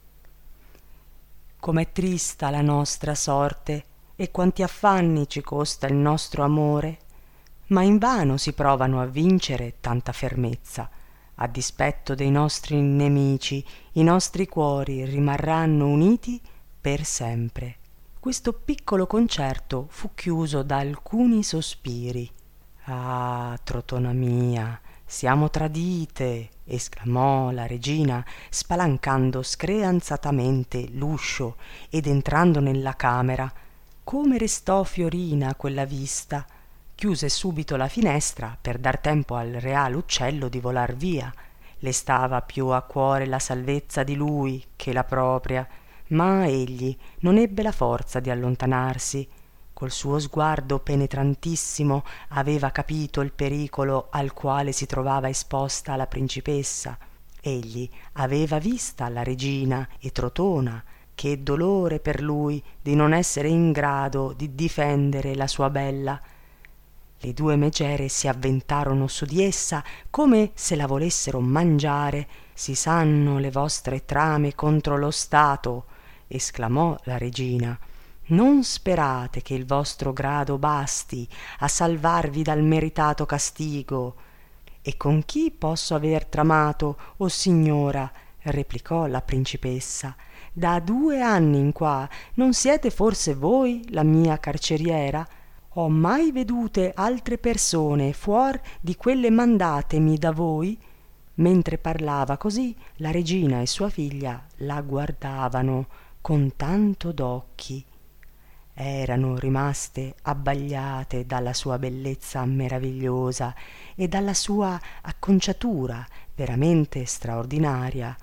com'è trista la nostra sorte e quanti affanni ci costa il nostro amore, ma invano si provano a vincere tanta fermezza. A dispetto dei nostri nemici, i nostri cuori rimarranno uniti per sempre. Questo piccolo concerto fu chiuso da alcuni sospiri. Ah, trotona mia, siamo tradite, esclamò la regina, spalancando screanzatamente l'uscio ed entrando nella camera. Come restò Fiorina a quella vista, chiuse subito la finestra per dar tempo al reale uccello di volar via. Le stava più a cuore la salvezza di lui che la propria, ma egli non ebbe la forza di allontanarsi. Col suo sguardo penetrantissimo aveva capito il pericolo al quale si trovava esposta la principessa. Egli aveva vista la regina e Trotona. Che dolore per lui di non essere in grado di difendere la sua bella. Le due megere si avventarono su di essa come se la volessero mangiare. Si sanno le vostre trame contro lo Stato, esclamò la regina. Non sperate che il vostro grado basti a salvarvi dal meritato castigo. E con chi posso aver tramato, o signora? Replicò la principessa. Da due anni in qua non siete forse voi la mia carceriera? Ho mai vedute altre persone fuor di quelle mandatemi da voi? Mentre parlava così, la regina e sua figlia la guardavano con tanto d'occhi. Erano rimaste abbagliate dalla sua bellezza meravigliosa e dalla sua acconciatura veramente straordinaria.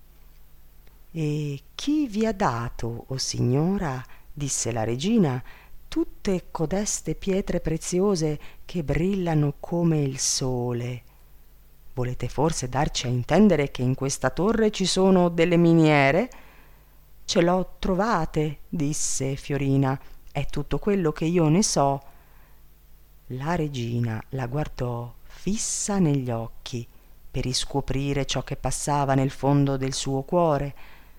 E chi vi ha dato, o signora, disse la regina, tutte codeste pietre preziose che brillano come il sole? Volete forse darci a intendere che in questa torre ci sono delle miniere? Ce l'ho trovate, disse Fiorina, è tutto quello che io ne so. La regina la guardò fissa negli occhi per riscoprire ciò che passava nel fondo del suo cuore.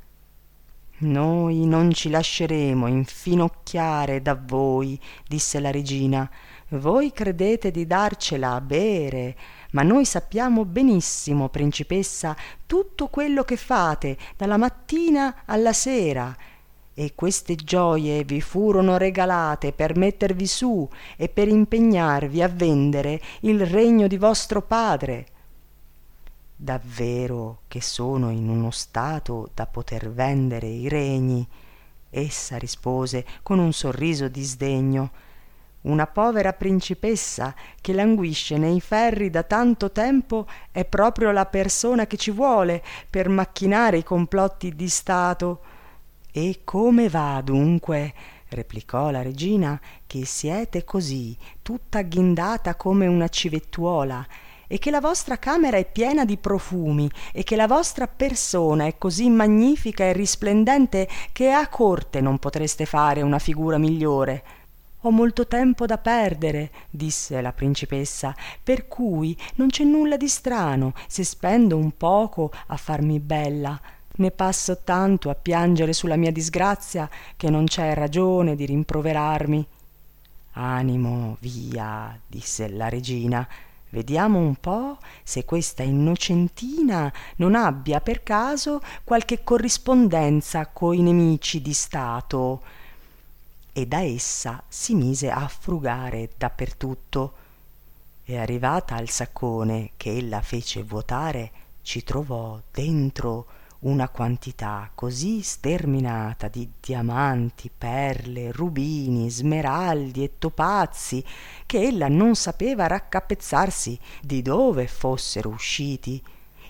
Noi non ci lasceremo infinocchiare da voi, disse la regina. Voi credete di darcela a bere, ma noi sappiamo benissimo, principessa, tutto quello che fate dalla mattina alla sera, e queste gioie vi furono regalate per mettervi su e per impegnarvi a vendere il regno di vostro padre. Davvero che sono in uno stato da poter vendere i regni, essa rispose con un sorriso di sdegno. Una povera principessa che languisce nei ferri da tanto tempo è proprio la persona che ci vuole per macchinare i complotti di Stato. E come va dunque? Replicò la regina, che siete così, tutta agghindata come una civettuola, e che la vostra camera è piena di profumi, e che la vostra persona è così magnifica e risplendente che a corte non potreste fare una figura migliore. Ho molto tempo da perdere, disse la principessa, per cui non c'è nulla di strano se spendo un poco a farmi bella. Ne passo tanto a piangere sulla mia disgrazia che non c'è ragione di rimproverarmi. Animo, via, disse la regina, vediamo un po' se questa innocentina non abbia per caso qualche corrispondenza coi nemici di Stato. E da essa si mise a frugare dappertutto, e arrivata al saccone che ella fece vuotare ci trovò dentro una quantità così sterminata di diamanti, perle, rubini, smeraldi e topazzi che ella non sapeva raccapezzarsi di dove fossero usciti,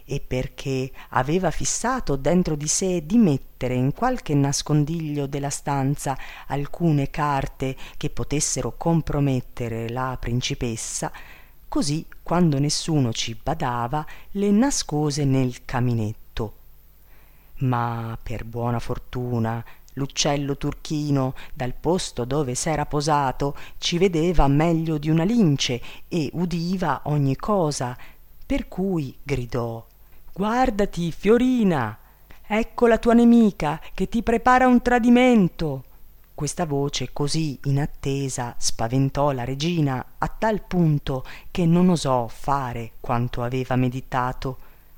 e perché aveva fissato dentro di sé di mettere in qualche nascondiglio della stanza alcune carte che potessero compromettere la principessa, così quando nessuno ci badava le nascose nel caminetto. Ma per buona fortuna l'uccello turchino dal posto dove s'era posato ci vedeva meglio di una lince e udiva ogni cosa, per cui gridò: «Guardati, Fiorina, ecco la tua nemica che ti prepara un tradimento!» Questa voce così inattesa spaventò la regina a tal punto che non osò fare quanto aveva meditato.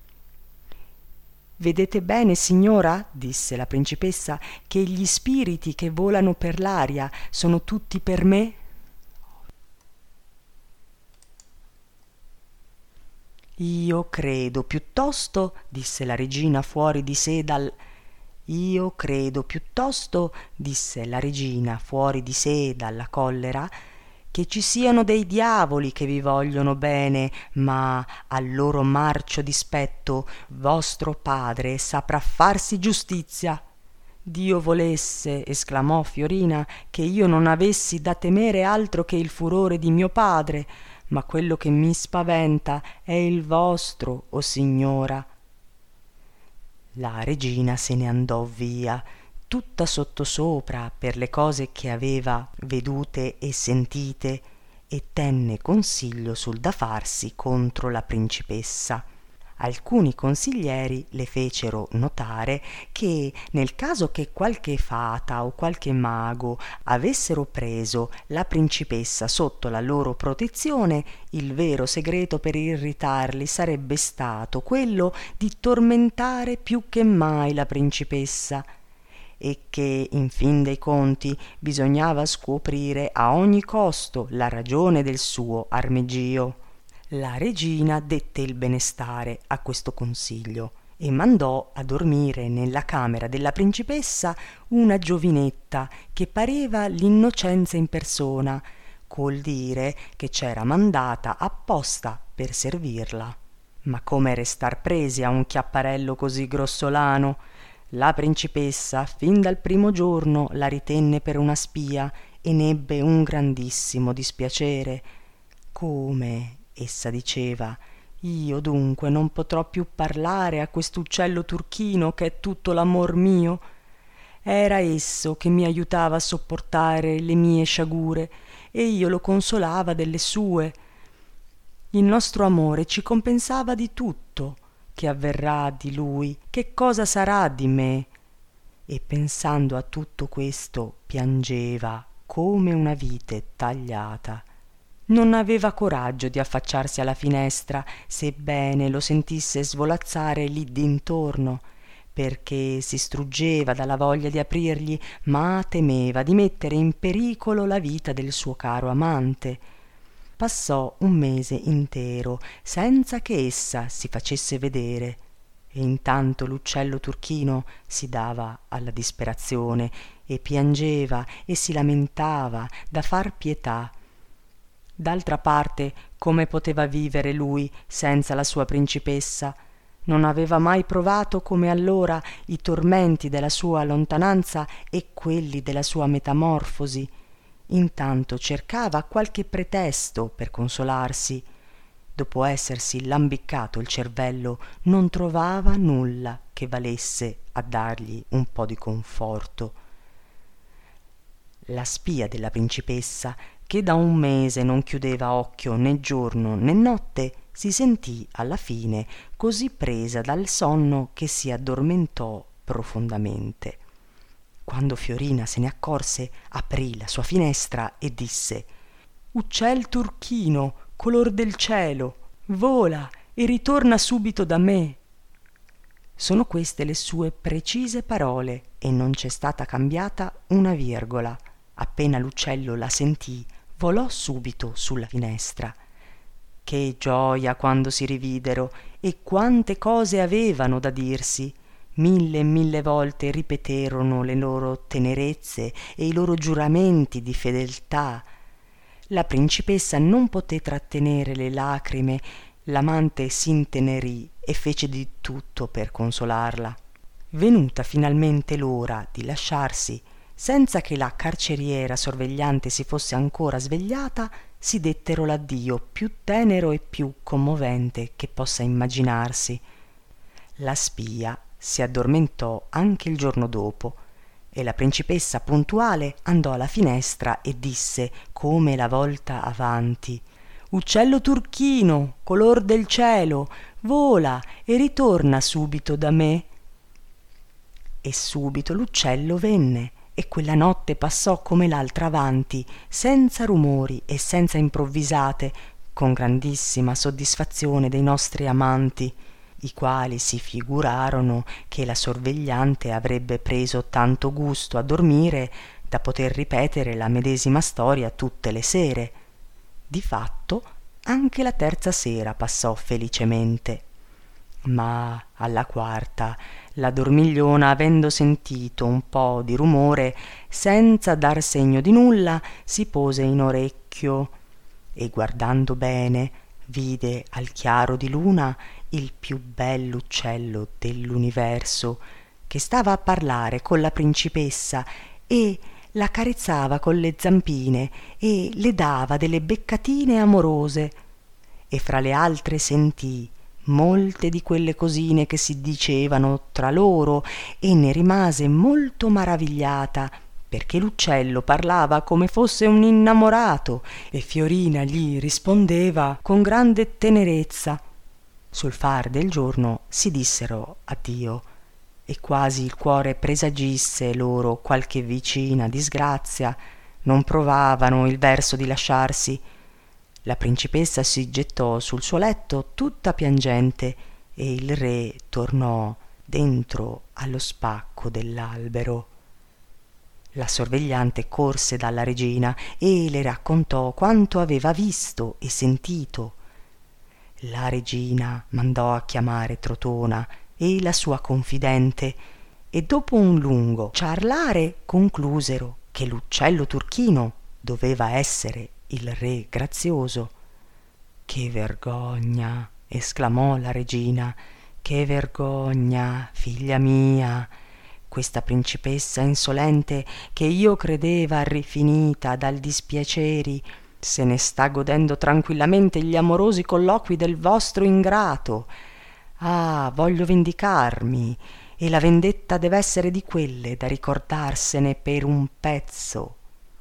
«Vedete bene, signora», disse la principessa, «che gli spiriti che volano per l'aria sono tutti per me?» «Io credo piuttosto», disse la regina fuori di sé dal... «Io credo piuttosto», disse la regina fuori di sé dalla collera, «che ci siano dei diavoli che vi vogliono bene, ma al loro marcio dispetto vostro padre saprà farsi giustizia». «Dio volesse», esclamò Fiorina, «che io non avessi da temere altro che il furore di mio padre, ma quello che mi spaventa è il vostro, o signora». La regina se ne andò via, tutta sottosopra per le cose che aveva vedute e sentite, e tenne consiglio sul da farsi contro la principessa. Alcuni consiglieri le fecero notare che nel caso che qualche fata o qualche mago avessero preso la principessa sotto la loro protezione, il vero segreto per irritarli sarebbe stato quello di tormentare più che mai la principessa, e che in fin dei conti bisognava scoprire a ogni costo la ragione del suo armeggio. La regina dette il benestare a questo consiglio e mandò a dormire nella camera della principessa una giovinetta che pareva l'innocenza in persona, col dire che c'era mandata apposta per servirla. Ma come restar presi a un chiapparello così grossolano? La principessa fin dal primo giorno la ritenne per una spia e n'ebbe un grandissimo dispiacere. «Come?» essa diceva, «io dunque non potrò più parlare a quest'uccello turchino che è tutto l'amor mio? Era esso che mi aiutava a sopportare le mie sciagure e io lo consolava delle sue. Il nostro amore ci compensava di tutto. Che avverrà di lui? Che cosa sarà di me?» E pensando a tutto questo piangeva come una vite tagliata. Non aveva coraggio di affacciarsi alla finestra, sebbene lo sentisse svolazzare lì d'intorno, perché si struggeva dalla voglia di aprirgli, ma temeva di mettere in pericolo la vita del suo caro amante. Passò un mese intero senza che essa si facesse vedere, e intanto l'uccello turchino si dava alla disperazione e piangeva e si lamentava da far pietà. D'altra parte, come poteva vivere lui senza la sua principessa? Non aveva mai provato come allora i tormenti della sua lontananza e quelli della sua metamorfosi. Intanto cercava qualche pretesto per consolarsi. Dopo essersi lambiccato il cervello, non trovava nulla che valesse a dargli un po' di conforto. La spia della principessa, che da un mese non chiudeva occhio né giorno né notte, si sentì alla fine così presa dal sonno che si addormentò profondamente. Quando Fiorina se ne accorse, aprì la sua finestra e disse: «Uccel turchino, color del cielo, vola e ritorna subito da me». Sono queste le sue precise parole e non c'è stata cambiata una virgola. Appena l'uccello la sentì, volò subito sulla finestra. Che gioia quando si rividero, e quante cose avevano da dirsi! Mille e mille volte ripeterono le loro tenerezze e i loro giuramenti di fedeltà. La principessa non poté trattenere le lacrime l'amante s'intenerì e fece di tutto per consolarla. Venuta finalmente l'ora di lasciarsi, senza che la carceriera sorvegliante si fosse ancora svegliata, si dettero l'addio più tenero e più commovente che possa immaginarsi. La spia si addormentò anche il giorno dopo e la principessa puntuale andò alla finestra e disse come la volta avanti: «Uccello turchino, color del cielo, vola e ritorna subito da me». E subito l'uccello venne e quella notte passò come l'altra avanti, senza rumori e senza improvvisate, con grandissima soddisfazione dei nostri amanti, i quali si figurarono che la sorvegliante avrebbe preso tanto gusto a dormire da poter ripetere la medesima storia tutte le sere. Di fatto anche la terza sera passò felicemente. Ma alla quarta la dormigliona, avendo sentito un po' di rumore, senza dar segno di nulla, si pose in orecchio e guardando bene vide al chiaro di luna il più bell'uccello dell'universo, che stava a parlare con la principessa e la carezzava con le zampine e le dava delle beccatine amorose, e fra le altre sentì molte di quelle cosine che si dicevano tra loro, e ne rimase molto maravigliata, perché l'uccello parlava come fosse un innamorato e Fiorina gli rispondeva con grande tenerezza. Sul far del giorno si dissero addio, e quasi il cuore presagisse loro qualche vicina disgrazia, non provavano il verso di lasciarsi. La principessa si gettò sul suo letto tutta piangente e il re tornò dentro allo spacco dell'albero. La sorvegliante corse dalla regina e le raccontò quanto aveva visto e sentito. La regina mandò a chiamare Trotona e la sua confidente, e dopo un lungo ciarlare conclusero che l'uccello turchino doveva essere il re grazioso. «Che vergogna!» esclamò la regina, «che vergogna, figlia mia! Questa principessa insolente, che io credeva rifinita dal dispiaceri, se ne sta godendo tranquillamente gli amorosi colloqui del vostro ingrato. Ah, voglio vendicarmi, e la vendetta dev'essere di quelle da ricordarsene per un pezzo».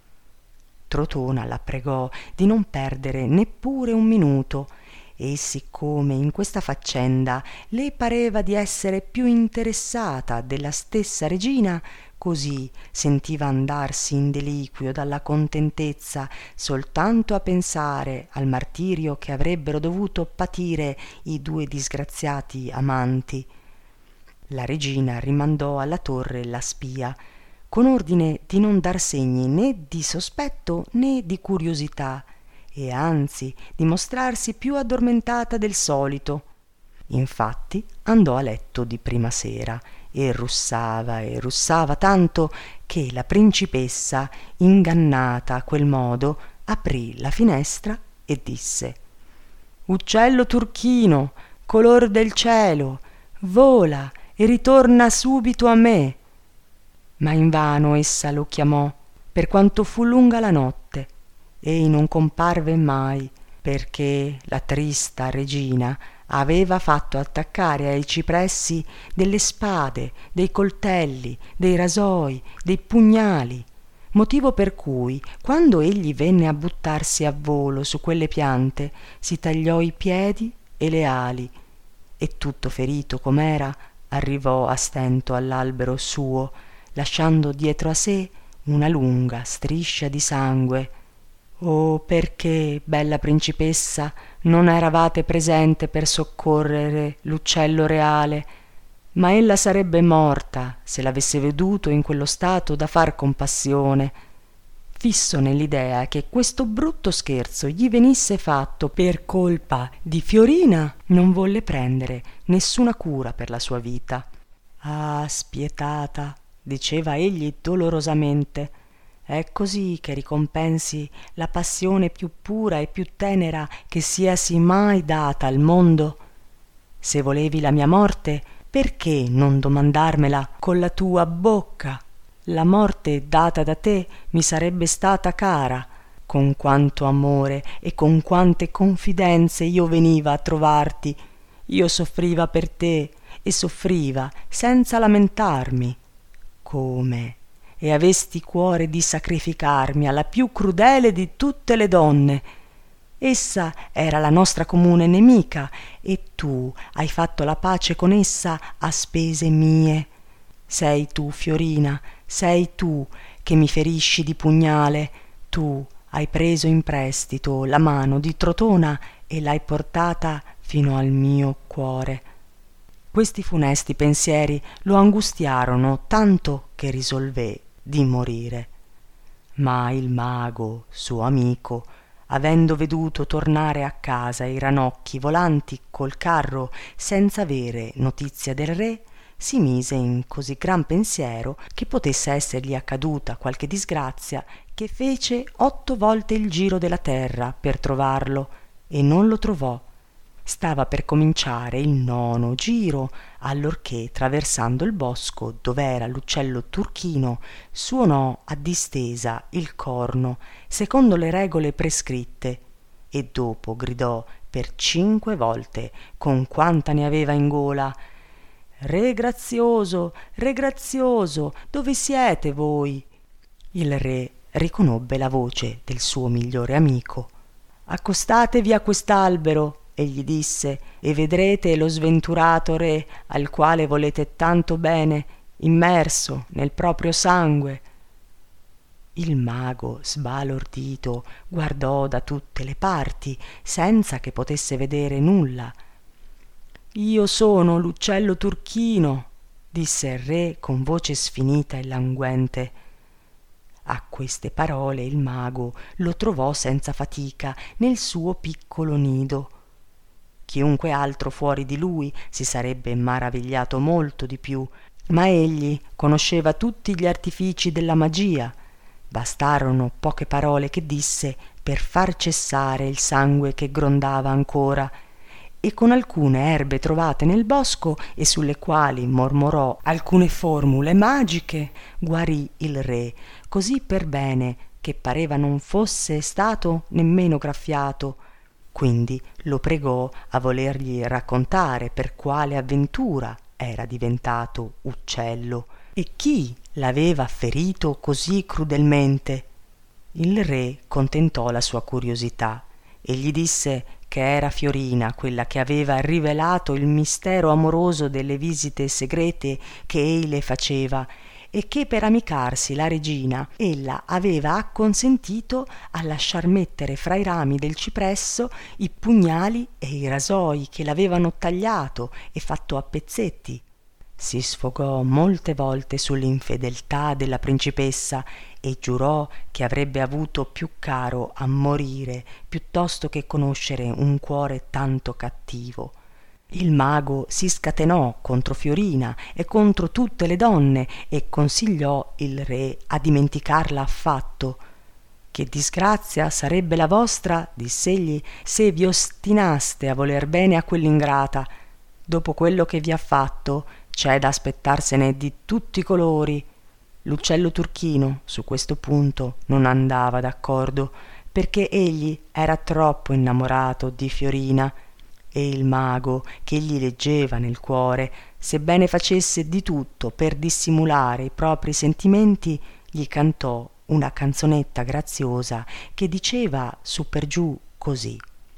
Trotona la pregò di non perdere neppure un minuto, e siccome in questa faccenda le pareva di essere più interessata della stessa regina, così sentiva andarsi in deliquio dalla contentezza soltanto a pensare al martirio che avrebbero dovuto patire i due disgraziati amanti. La regina rimandò alla torre la spia, con ordine di non dar segni né di sospetto né di curiosità, e anzi di mostrarsi più addormentata del solito. Infatti andò a letto di prima sera e russava e russava tanto che la principessa, ingannata a quel modo, aprì la finestra e disse: «Uccello turchino, color del cielo, vola e ritorna subito a me». Ma invano essa lo chiamò, per quanto fu lunga la notte, e non comparve mai, perché la trista regina aveva fatto attaccare ai cipressi delle spade, dei coltelli, dei rasoi, dei pugnali, motivo per cui, quando egli venne a buttarsi a volo su quelle piante, si tagliò i piedi e le ali, e tutto ferito com'era arrivò a stento all'albero suo, lasciando dietro a sé una lunga striscia di sangue. Oh, perché, bella principessa, non eravate presente per soccorrere l'uccello reale? Ma ella sarebbe morta se l'avesse veduto in quello stato da far compassione. Fisso nell'idea che questo brutto scherzo gli venisse fatto per colpa di Fiorina, non volle prendere nessuna cura per la sua vita. «Ah, spietata», diceva egli dolorosamente, È così che ricompensi la passione più pura e più tenera che siasi mai data al mondo? Se volevi la mia morte, perché non domandarmela con la tua bocca? La morte data da te mi sarebbe stata cara. Con quanto amore e con quante confidenze io veniva a trovarti. Io soffriva per te e soffriva senza lamentarmi. Come? E avesti cuore di sacrificarmi alla più crudele di tutte le donne. Essa era la nostra comune nemica e tu hai fatto la pace con essa a spese mie. Sei tu, Fiorina, sei tu che mi ferisci di pugnale. Tu hai preso in prestito la mano di Trotona e l'hai portata fino al mio cuore. Questi funesti pensieri lo angustiarono tanto che risolvé di morire. Ma il mago, suo amico, avendo veduto tornare a casa i ranocchi volanti col carro senza avere notizia del re, si mise in così gran pensiero che potesse essergli accaduta qualche disgrazia, che fece otto volte il giro della terra per trovarlo e non lo trovò. Stava per cominciare il nono giro, allorché, traversando il bosco dov'era l'uccello turchino, suonò a distesa il corno secondo le regole prescritte e dopo gridò per cinque volte, con quanta ne aveva in gola: «Re grazioso, re grazioso, dove siete voi?» Il re riconobbe la voce del suo migliore amico. «Accostatevi a quest'albero», egli disse, «e vedrete lo sventurato re al quale volete tanto bene, immerso nel proprio sangue». Il mago, sbalordito, guardò da tutte le parti senza che potesse vedere nulla. «Io sono l'uccello turchino», disse il re con voce sfinita e languente. A queste parole il mago lo trovò senza fatica nel suo piccolo nido. Chiunque altro fuori di lui si sarebbe maravigliato molto di più, ma egli conosceva tutti gli artifici della magia. Bastarono poche parole che disse per far cessare il sangue che grondava ancora, e con alcune erbe trovate nel bosco e sulle quali mormorò alcune formule magiche, guarì il re così per bene che pareva non fosse stato nemmeno graffiato. Quindi lo pregò a volergli raccontare per quale avventura era diventato uccello e chi l'aveva ferito così crudelmente. Il re contentò la sua curiosità e gli disse che era Fiorina quella che aveva rivelato il mistero amoroso delle visite segrete che ei le faceva, e che per amicarsi la regina ella aveva acconsentito a lasciar mettere fra i rami del cipresso i pugnali e i rasoi che l'avevano tagliato e fatto a pezzetti. Si sfogò molte volte sull'infedeltà della principessa e giurò che avrebbe avuto più caro a morire piuttosto che conoscere un cuore tanto cattivo. Il mago si scatenò contro Fiorina e contro tutte le donne e consigliò il re a dimenticarla affatto. «Che disgrazia sarebbe la vostra», diss'egli, «se vi ostinaste a voler bene a quell'ingrata. Dopo quello che vi ha fatto c'è da aspettarsene di tutti i colori». L'uccello turchino su questo punto non andava d'accordo, perché egli era troppo innamorato di Fiorina, e il mago, che gli leggeva nel cuore, sebbene facesse di tutto per dissimulare i propri sentimenti, gli cantò una canzonetta graziosa che diceva su per giù così: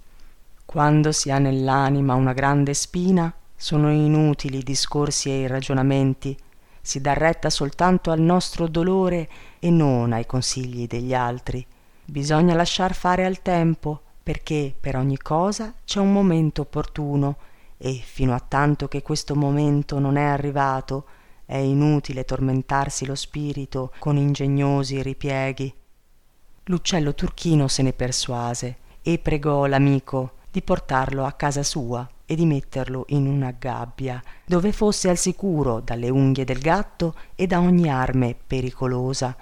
«Quando si ha nell'anima una grande spina, sono inutili i discorsi e i ragionamenti, si dà retta soltanto al nostro dolore e non ai consigli degli altri. Bisogna lasciar fare al tempo, perché per ogni cosa c'è un momento opportuno, e fino a tanto che questo momento non è arrivato è inutile tormentarsi lo spirito con ingegnosi ripieghi». L'uccello turchino se ne persuase e pregò l'amico di portarlo a casa sua e di metterlo in una gabbia dove fosse al sicuro dalle unghie del gatto e da ogni arme pericolosa.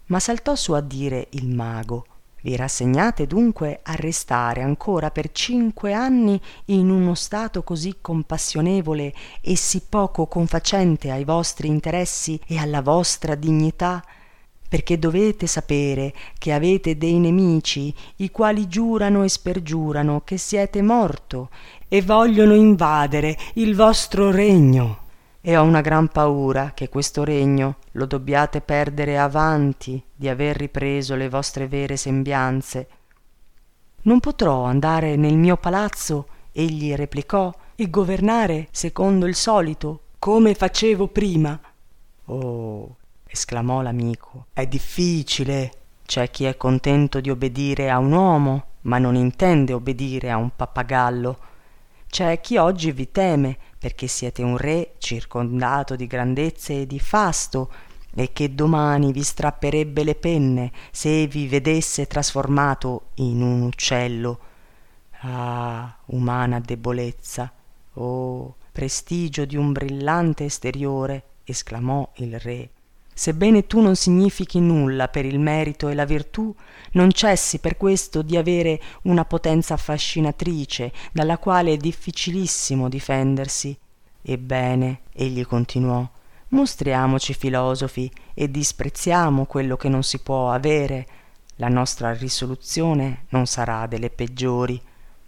Ma saltò su a dire il mago: vi rassegnate dunque a restare ancora per cinque anni in uno stato così compassionevole e sì poco confacente ai vostri interessi e alla vostra dignità, perché dovete sapere che avete dei nemici i quali giurano e spergiurano che siete morto e vogliono invadere il vostro regno, e ho una gran paura che questo regno lo dobbiate perdere avanti di aver ripreso le vostre vere sembianze. Non potrò andare nel mio palazzo, egli replicò, e governare secondo il solito, come facevo prima. Oh, esclamò l'amico, è difficile. C'è chi è contento di obbedire a un uomo, ma non intende obbedire a un pappagallo. C'è chi oggi vi teme, perché siete un re circondato di grandezze e di fasto, e che domani vi strapperebbe le penne se vi vedesse trasformato in un uccello. Ah, umana debolezza! Oh, prestigio di un brillante esteriore! Esclamò il re. Sebbene tu non significhi nulla per il merito e la virtù, non cessi per questo di avere una potenza affascinatrice dalla quale è difficilissimo difendersi. Ebbene, egli continuò, mostriamoci filosofi e disprezziamo quello che non si può avere. La nostra risoluzione non sarà delle peggiori.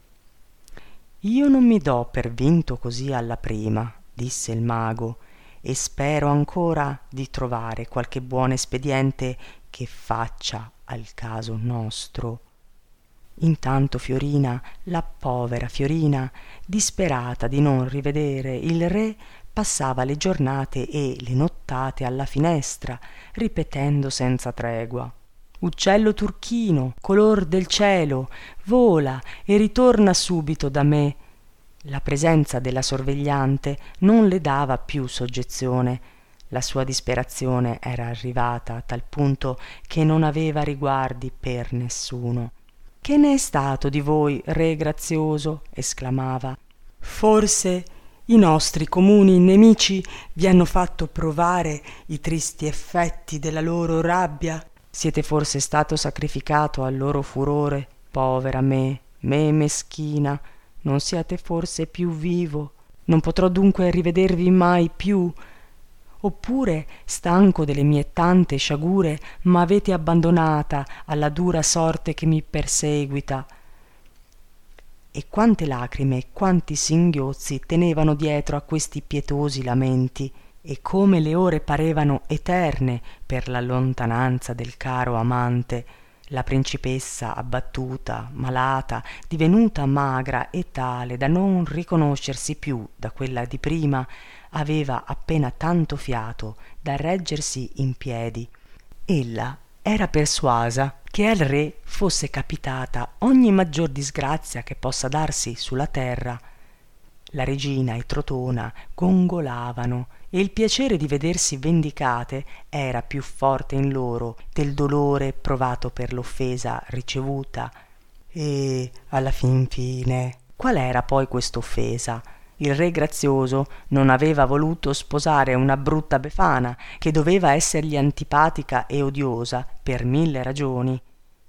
Io non mi do per vinto così alla prima, disse il mago, e spero ancora di trovare qualche buon espediente che faccia al caso nostro. Intanto Fiorina, la povera Fiorina, disperata di non rivedere il re, passava le giornate e le nottate alla finestra, ripetendo senza tregua: uccello turchino, color del cielo, vola e ritorna subito da me. La presenza della sorvegliante non le dava più soggezione. La sua disperazione era arrivata a tal punto che non aveva riguardi per nessuno. «Che ne è stato di voi, re grazioso?» esclamava. «Forse i nostri comuni nemici vi hanno fatto provare i tristi effetti della loro rabbia? Siete forse stato sacrificato al loro furore? Povera me, me meschina! Non siate forse più vivo? Non potrò dunque rivedervi mai più? Oppure, stanco delle mie tante sciagure, m'avete abbandonata alla dura sorte che mi perseguita?» E quante lacrime e quanti singhiozzi tenevano dietro a questi pietosi lamenti, e come le ore parevano eterne per la lontananza del caro amante. La principessa, abbattuta, malata, divenuta magra e tale da non riconoscersi più da quella di prima, aveva appena tanto fiato da reggersi in piedi. Ella era persuasa che al re fosse capitata ogni maggior disgrazia che possa darsi sulla terra. La regina e Trotona gongolavano e il piacere di vedersi vendicate era più forte in loro del dolore provato per l'offesa ricevuta. E alla fin fine qual era poi quest'offesa? Il re grazioso non aveva voluto sposare una brutta befana che doveva essergli antipatica e odiosa per mille ragioni.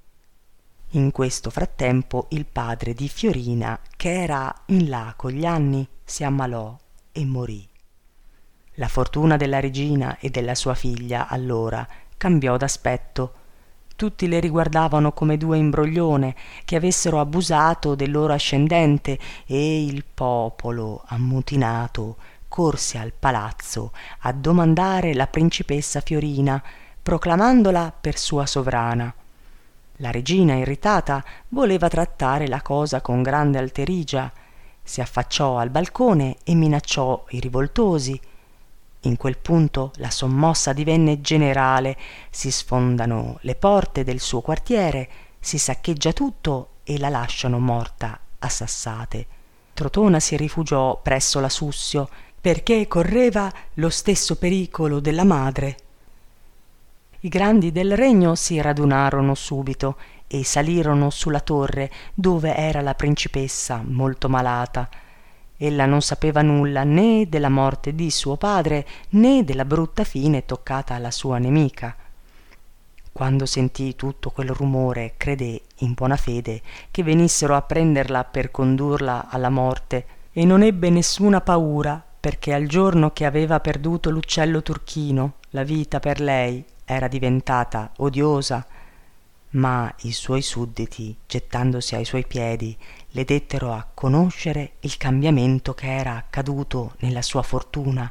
In questo frattempo il padre di Fiorina, che era in là con gli anni, si ammalò e morì. La fortuna della regina e della sua figlia allora cambiò d'aspetto. Tutti le riguardavano come due imbroglione che avessero abusato del loro ascendente, e il popolo ammutinato corse al palazzo a domandare la principessa Fiorina, proclamandola per sua sovrana. La regina, irritata, voleva trattare la cosa con grande alterigia. Si affacciò al balcone e minacciò i rivoltosi. In quel punto la sommossa divenne generale, si sfondano le porte del suo quartiere, si saccheggia tutto e la lasciano morta a sassate. Trotona si rifugiò presso la Sussio, perché correva lo stesso pericolo della madre. I grandi del regno si radunarono subito e salirono sulla torre dove era la principessa molto malata. Ella non sapeva nulla né della morte di suo padre né della brutta fine toccata alla sua nemica. Quando sentì tutto quel rumore, credé in buona fede che venissero a prenderla per condurla alla morte, e non ebbe nessuna paura, perché al giorno che aveva perduto l'uccello turchino la vita per lei era diventata odiosa. Ma i suoi sudditi, gettandosi ai suoi piedi, le dettero a conoscere il cambiamento che era accaduto nella sua fortuna.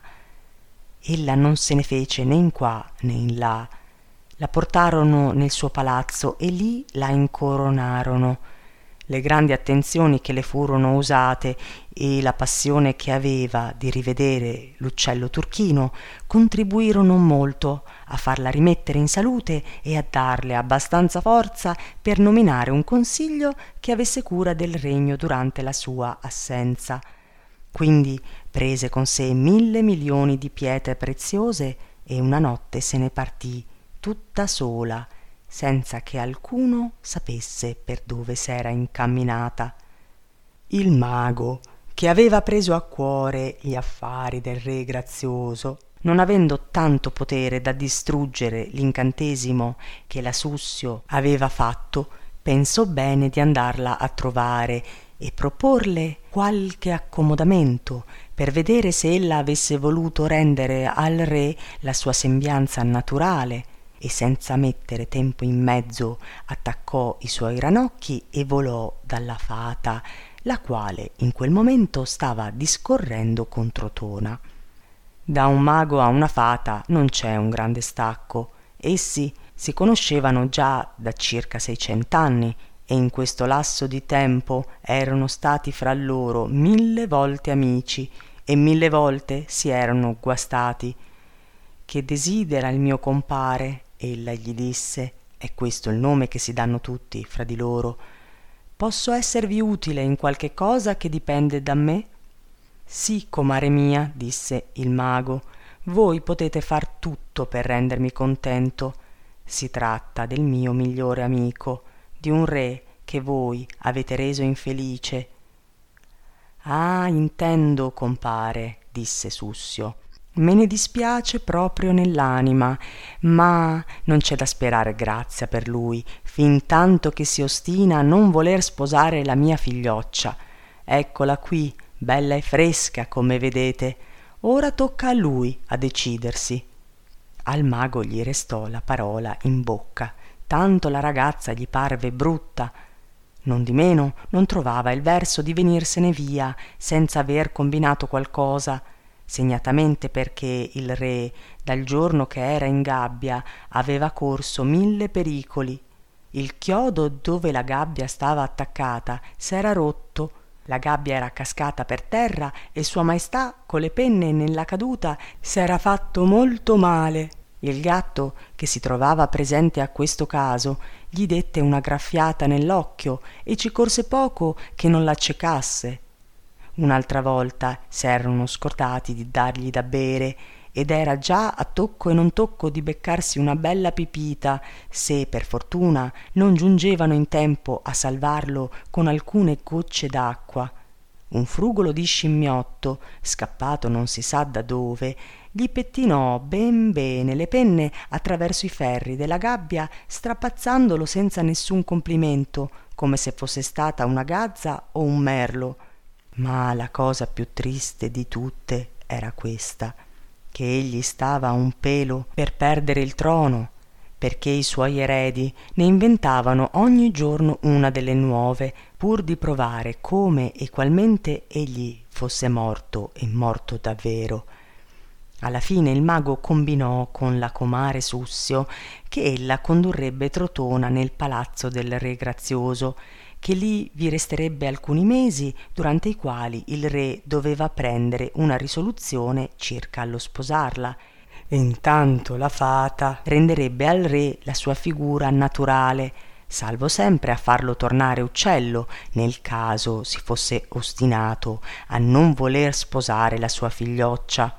Ella non se ne fece né in qua né in là. La portarono nel suo palazzo e lì la incoronarono. Le grandi attenzioni che le furono usate e la passione che aveva di rivedere l'uccello turchino contribuirono molto a farla rimettere in salute e a darle abbastanza forza per nominare un consiglio che avesse cura del regno durante la sua assenza. Quindi prese con sé mille milioni di pietre preziose e una notte se ne partì tutta sola, senza che alcuno sapesse per dove s'era incamminata. Il mago, che aveva preso a cuore gli affari del re grazioso, non avendo tanto potere da distruggere l'incantesimo che la Sussio aveva fatto, pensò bene di andarla a trovare e proporle qualche accomodamento per vedere se ella avesse voluto rendere al re la sua sembianza naturale, e senza mettere tempo in mezzo attaccò i suoi ranocchi e volò dalla fata, la quale in quel momento stava discorrendo con Trotona. Da un mago a una fata non c'è un grande stacco. Essi si conoscevano già da circa seicent'anni e in questo lasso di tempo erano stati fra loro mille volte amici e mille volte si erano guastati. «Che desidera il mio compare?» ella gli disse, «è questo il nome che si danno tutti fra di loro. Posso esservi utile in qualche cosa che dipende da me?» «Sì, comare mia», disse il mago, «voi potete far tutto per rendermi contento. Si tratta del mio migliore amico, di un re che voi avete reso infelice». «Ah, intendo, compare», disse Sussio. «Me ne dispiace proprio nell'anima, ma non c'è da sperare grazia per lui, fin tanto che si ostina a non voler sposare la mia figlioccia. Eccola qui, bella e fresca, come vedete. Ora tocca a lui a decidersi». Al mago gli restò la parola in bocca, tanto la ragazza gli parve brutta. Nondimeno non trovava il verso di venirsene via senza aver combinato qualcosa, segnatamente perché il re, dal giorno che era in gabbia, aveva corso mille pericoli. Il chiodo dove la gabbia stava attaccata s'era rotto, la gabbia era cascata per terra e Sua Maestà, con le penne nella caduta, s'era fatto molto male. Il gatto, che si trovava presente a questo caso, gli dette una graffiata nell'occhio e ci corse poco che non l'accecasse. Un'altra volta s'erano scordati di dargli da bere ed era già a tocco e non tocco di beccarsi una bella pipita, se per fortuna non giungevano in tempo a salvarlo con alcune gocce d'acqua. Un frugolo di scimmiotto, scappato non si sa da dove, gli pettinò ben bene le penne attraverso i ferri della gabbia, strapazzandolo senza nessun complimento, come se fosse stata una gazza o un merlo. Ma la cosa più triste di tutte era questa, che egli stava un pelo per perdere il trono, perché i suoi eredi ne inventavano ogni giorno una delle nuove, pur di provare come e qualmente egli fosse morto e morto davvero. Alla fine il mago combinò con la comare Sussio che ella condurrebbe Trotona nel palazzo del re grazioso, che lì vi resterebbe alcuni mesi, durante i quali il re doveva prendere una risoluzione circa allo sposarla, e intanto la fata renderebbe al re la sua figura naturale, salvo sempre a farlo tornare uccello nel caso si fosse ostinato a non voler sposare la sua figlioccia.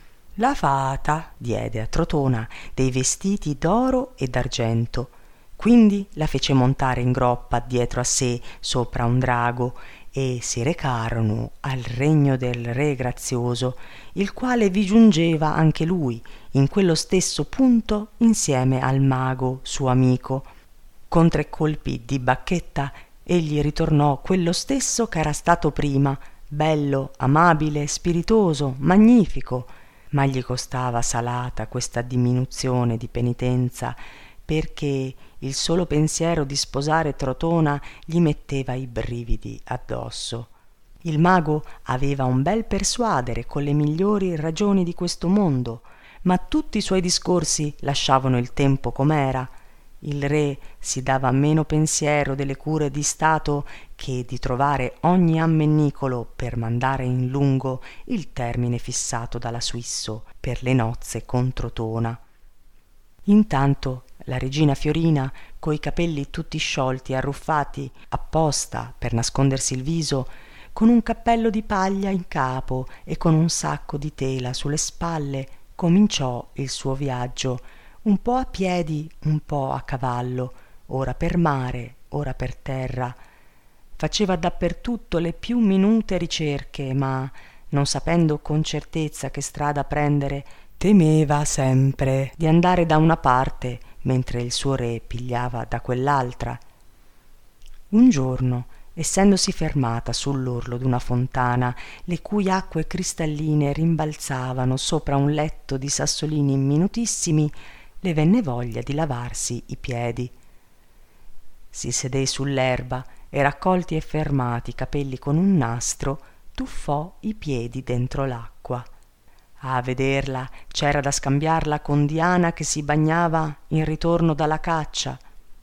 La fata diede a Trotona dei vestiti d'oro e d'argento, quindi la fece montare in groppa dietro a sé sopra un drago e si recarono al regno del re Grazioso, il quale vi giungeva anche lui in quello stesso punto insieme al mago suo amico. Con tre colpi di bacchetta egli ritornò quello stesso ch'era stato prima, bello, amabile, spiritoso, magnifico, ma gli costava salata questa diminuzione di penitenza, perché il solo pensiero di sposare Trotona gli metteva i brividi addosso. Il mago aveva un bel persuadere con le migliori ragioni di questo mondo, ma tutti i suoi discorsi lasciavano il tempo com'era. Il re si dava meno pensiero delle cure di stato che di trovare ogni ammennicolo per mandare in lungo il termine fissato dalla Suisso per le nozze con Trotona. Intanto la regina Fiorina, coi capelli tutti sciolti e arruffati apposta per nascondersi il viso, con un cappello di paglia in capo e con un sacco di tela sulle spalle, cominciò il suo viaggio, un po' a piedi, un po' a cavallo, ora per mare, ora per terra. Faceva dappertutto le più minute ricerche, ma, non sapendo con certezza che strada prendere, temeva sempre di andare da una parte mentre il suo re pigliava da quell'altra. Un giorno, essendosi fermata sull'orlo d'una fontana, le cui acque cristalline rimbalzavano sopra un letto di sassolini minutissimi, le venne voglia di lavarsi i piedi. Si sedé sull'erba e, raccolti e fermati i capelli con un nastro, tuffò i piedi dentro l'acqua. A vederla c'era da scambiarla con Diana che si bagnava in ritorno dalla caccia.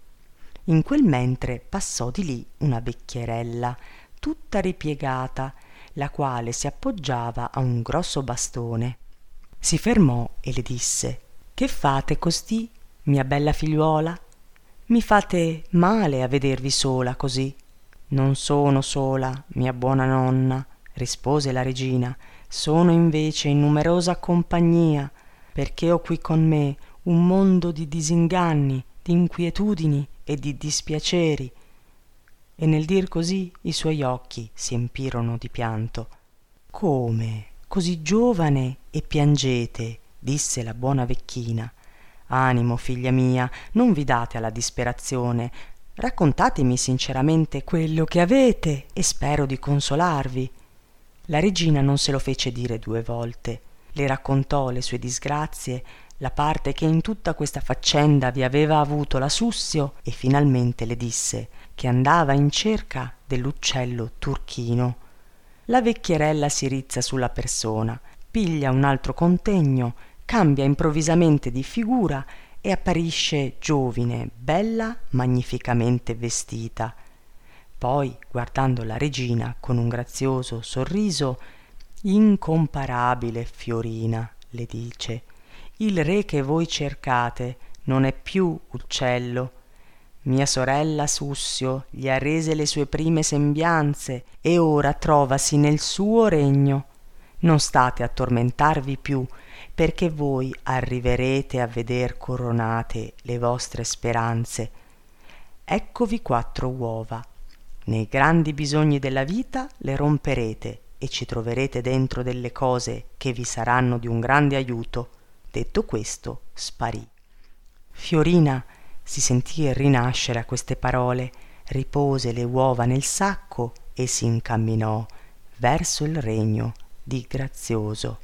In quel mentre passò di lì una vecchierella, tutta ripiegata, la quale si appoggiava a un grosso bastone. Si fermò e le disse: «Che fate costì, mia bella figliuola? Mi fate male a vedervi sola così». «Non sono sola, mia buona nonna», rispose la regina, «sono invece in numerosa compagnia, perché ho qui con me un mondo di disinganni, di inquietudini e di dispiaceri». E nel dir così i suoi occhi si empirono di pianto. «Come, così giovane e piangete?» disse la buona vecchina. «Animo, figlia mia, non vi date alla disperazione. Raccontatemi sinceramente quello che avete e spero di consolarvi». La regina non se lo fece dire due volte. Le raccontò le sue disgrazie, la parte che in tutta questa faccenda vi aveva avuto la Sussio, e finalmente le disse che andava in cerca dell'uccello turchino. La vecchierella si rizza sulla persona, piglia un altro contegno, cambia improvvisamente di figura e apparisce giovine, bella, magnificamente vestita. Poi, guardando la regina con un grazioso sorriso: «Incomparabile Fiorina», le dice, «il re che voi cercate non è più uccello. Mia sorella Sussio gli ha rese le sue prime sembianze e ora trovasi nel suo regno. Non state a tormentarvi più, perché voi arriverete a veder coronate le vostre speranze. Eccovi quattro uova. Nei grandi bisogni della vita le romperete e ci troverete dentro delle cose che vi saranno di un grande aiuto». Detto questo, sparì. Fiorina si sentì rinascere a queste parole, ripose le uova nel sacco e si incamminò verso il regno di Grazioso.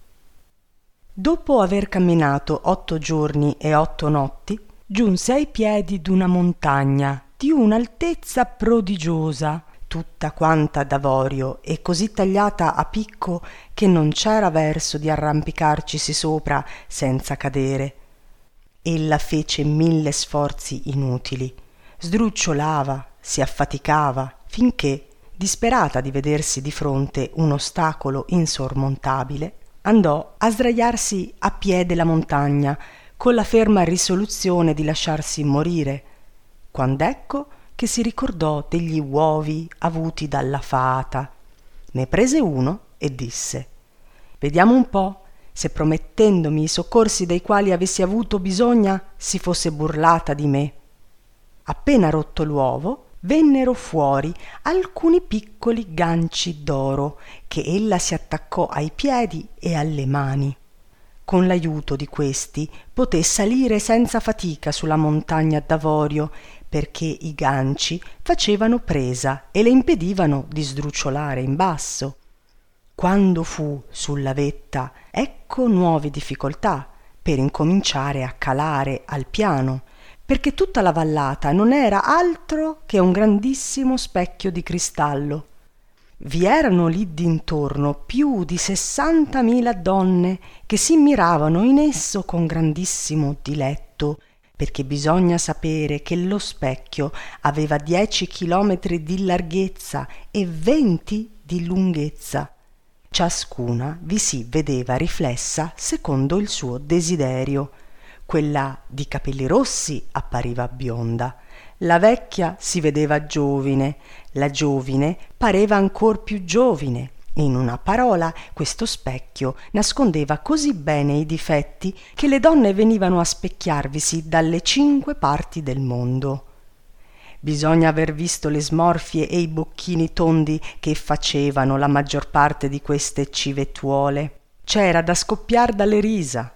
Dopo aver camminato otto giorni e otto notti, giunse ai piedi d'una montagna di un'altezza prodigiosa, tutta quanta d'avorio e così tagliata a picco che non c'era verso di arrampicarcisi sopra senza cadere. Ella fece mille sforzi inutili, sdrucciolava, si affaticava, finché, disperata di vedersi di fronte un ostacolo insormontabile, andò a sdraiarsi a piè della montagna con la ferma risoluzione di lasciarsi morire, quand'ecco che si ricordò degli uovi avuti dalla fata. Ne prese uno e disse: «Vediamo un po' se promettendomi i soccorsi dei quali avessi avuto bisogna si fosse burlata di me». Appena rotto l'uovo, vennero fuori alcuni piccoli ganci d'oro che ella si attaccò ai piedi e alle mani. Con l'aiuto di questi poté salire senza fatica sulla montagna d'avorio, perché i ganci facevano presa e le impedivano di sdrucciolare in basso. Quando fu sulla vetta, ecco nuove difficoltà per incominciare a calare al piano, perché tutta la vallata non era altro che un grandissimo specchio di cristallo. Vi erano lì d'intorno più di sessantamila donne che si miravano in esso con grandissimo diletto, perché bisogna sapere che lo specchio aveva dieci chilometri di larghezza e venti di lunghezza. Ciascuna vi si vedeva riflessa secondo il suo desiderio. Quella di capelli rossi appariva bionda, la vecchia si vedeva giovine, la giovine pareva ancor più giovine. In una parola, questo specchio nascondeva così bene i difetti che le donne venivano a specchiarvisi dalle cinque parti del mondo. Bisogna aver visto le smorfie e i bocchini tondi che facevano la maggior parte di queste civettuole. C'era da scoppiar dalle risa.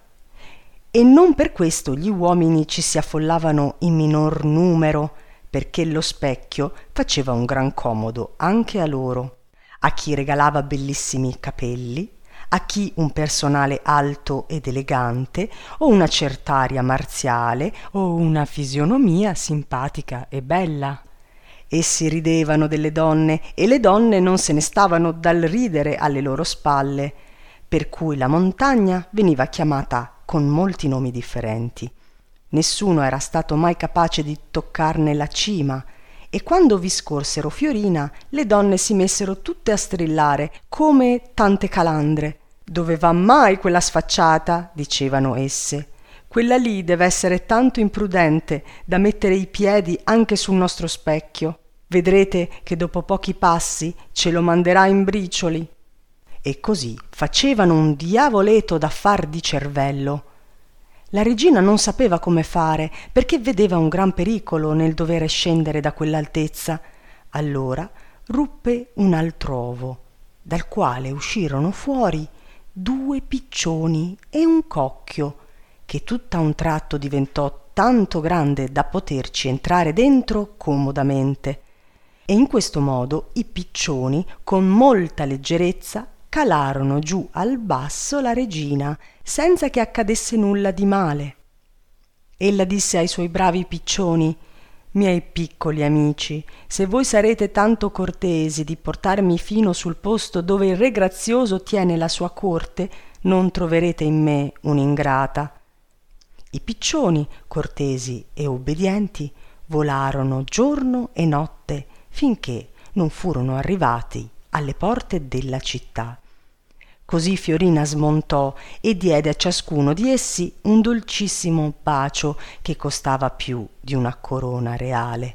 E non per questo gli uomini ci si affollavano in minor numero, perché lo specchio faceva un gran comodo anche a loro, a chi regalava bellissimi capelli, a chi un personale alto ed elegante, o una cert'aria marziale, o una fisionomia simpatica e bella. Essi ridevano delle donne e le donne non se ne stavano dal ridere alle loro spalle, per cui la montagna veniva chiamata con molti nomi differenti. Nessuno era stato mai capace di toccarne la cima, e quando vi scorsero Fiorina le donne si messero tutte a strillare come tante calandre. «Dove va mai quella sfacciata?» dicevano esse. «Quella lì deve essere tanto imprudente da mettere i piedi anche sul nostro specchio. Vedrete che dopo pochi passi ce lo manderà in bricioli». E così facevano un diavoleto da far di cervello. La regina non sapeva come fare, perché vedeva un gran pericolo nel dovere scendere da quell'altezza. Allora ruppe un altro ovo, dal quale uscirono fuori due piccioni e un cocchio, che tutt'a un tratto diventò tanto grande da poterci entrare dentro comodamente. E in questo modo i piccioni, con molta leggerezza, calarono giù al basso la regina, senza che accadesse nulla di male. Ella disse ai suoi bravi piccioni: «Miei piccoli amici, se voi sarete tanto cortesi di portarmi fino sul posto dove il re grazioso tiene la sua corte, non troverete in me un'ingrata». I piccioni, cortesi e obbedienti, volarono giorno e notte finché non furono arrivati alle porte della città. Così Fiorina smontò e diede a ciascuno di essi un dolcissimo bacio che costava più di una corona reale.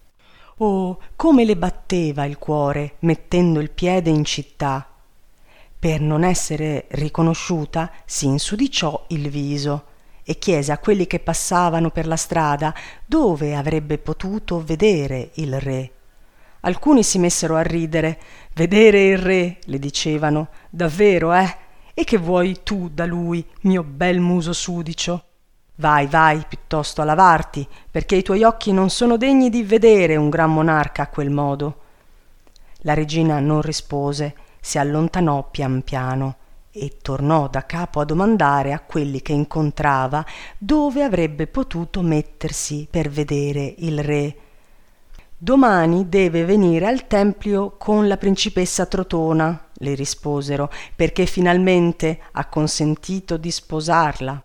Oh, come le batteva il cuore mettendo il piede in città! Per non essere riconosciuta si insudiciò il viso e chiese a quelli che passavano per la strada dove avrebbe potuto vedere il re. Alcuni si messero a ridere. «Vedere il re», le dicevano, «davvero, eh? E che vuoi tu da lui, mio bel muso sudicio? Vai, vai piuttosto a lavarti, perché i tuoi occhi non sono degni di vedere un gran monarca a quel modo». La regina non rispose, si allontanò pian piano e tornò da capo a domandare a quelli che incontrava dove avrebbe potuto mettersi per vedere il re. «Domani deve venire al tempio con la principessa Trotona», le risposero, «perché finalmente ha consentito di sposarla».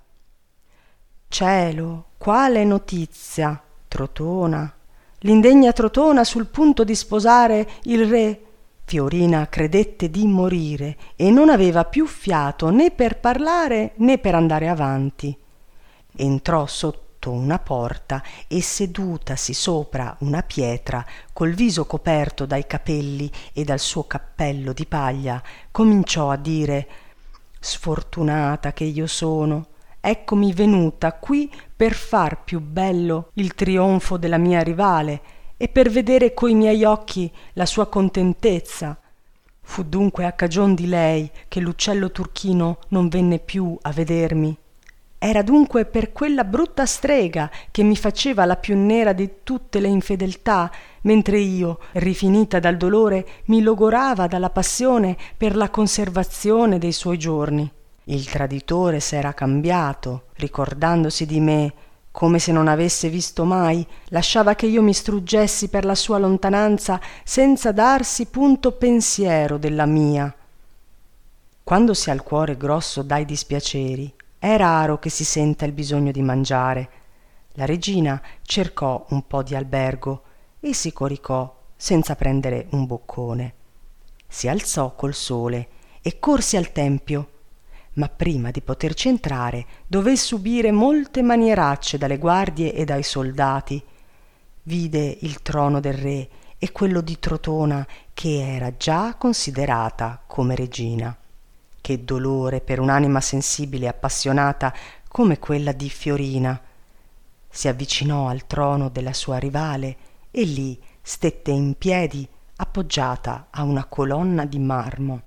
«Cielo, quale notizia, Trotona? L'indegna Trotona sul punto di sposare il re?» Fiorina credette di morire e non aveva più fiato né per parlare né per andare avanti. Entrò sotto una porta e, sedutasi sopra una pietra, col viso coperto dai capelli e dal suo cappello di paglia, cominciò a dire: «Sfortunata che io sono, eccomi venuta qui per far più bello il trionfo della mia rivale e per vedere coi miei occhi la sua contentezza. Fu dunque a cagion di lei che l'uccello turchino non venne più a vedermi. Era dunque per quella brutta strega che mi faceva la più nera di tutte le infedeltà, mentre io, rifinita dal dolore, mi logorava dalla passione per la conservazione dei suoi giorni. Il traditore s'era cambiato, ricordandosi di me, come se non avesse visto mai, lasciava che io mi struggessi per la sua lontananza senza darsi punto pensiero della mia. Quando si ha il cuore grosso dai dispiaceri, è raro che si senta il bisogno di mangiare. La regina cercò un po' di albergo e si coricò senza prendere un boccone. Si alzò col sole e corse al tempio, ma prima di poterci entrare dové subire molte manieracce dalle guardie e dai soldati. Vide il trono del re e quello di Trotona, che era già considerata come regina. Che dolore per un'anima sensibile e appassionata come quella di Fiorina. Si avvicinò al trono della sua rivale e lì stette in piedi appoggiata a una colonna di marmo.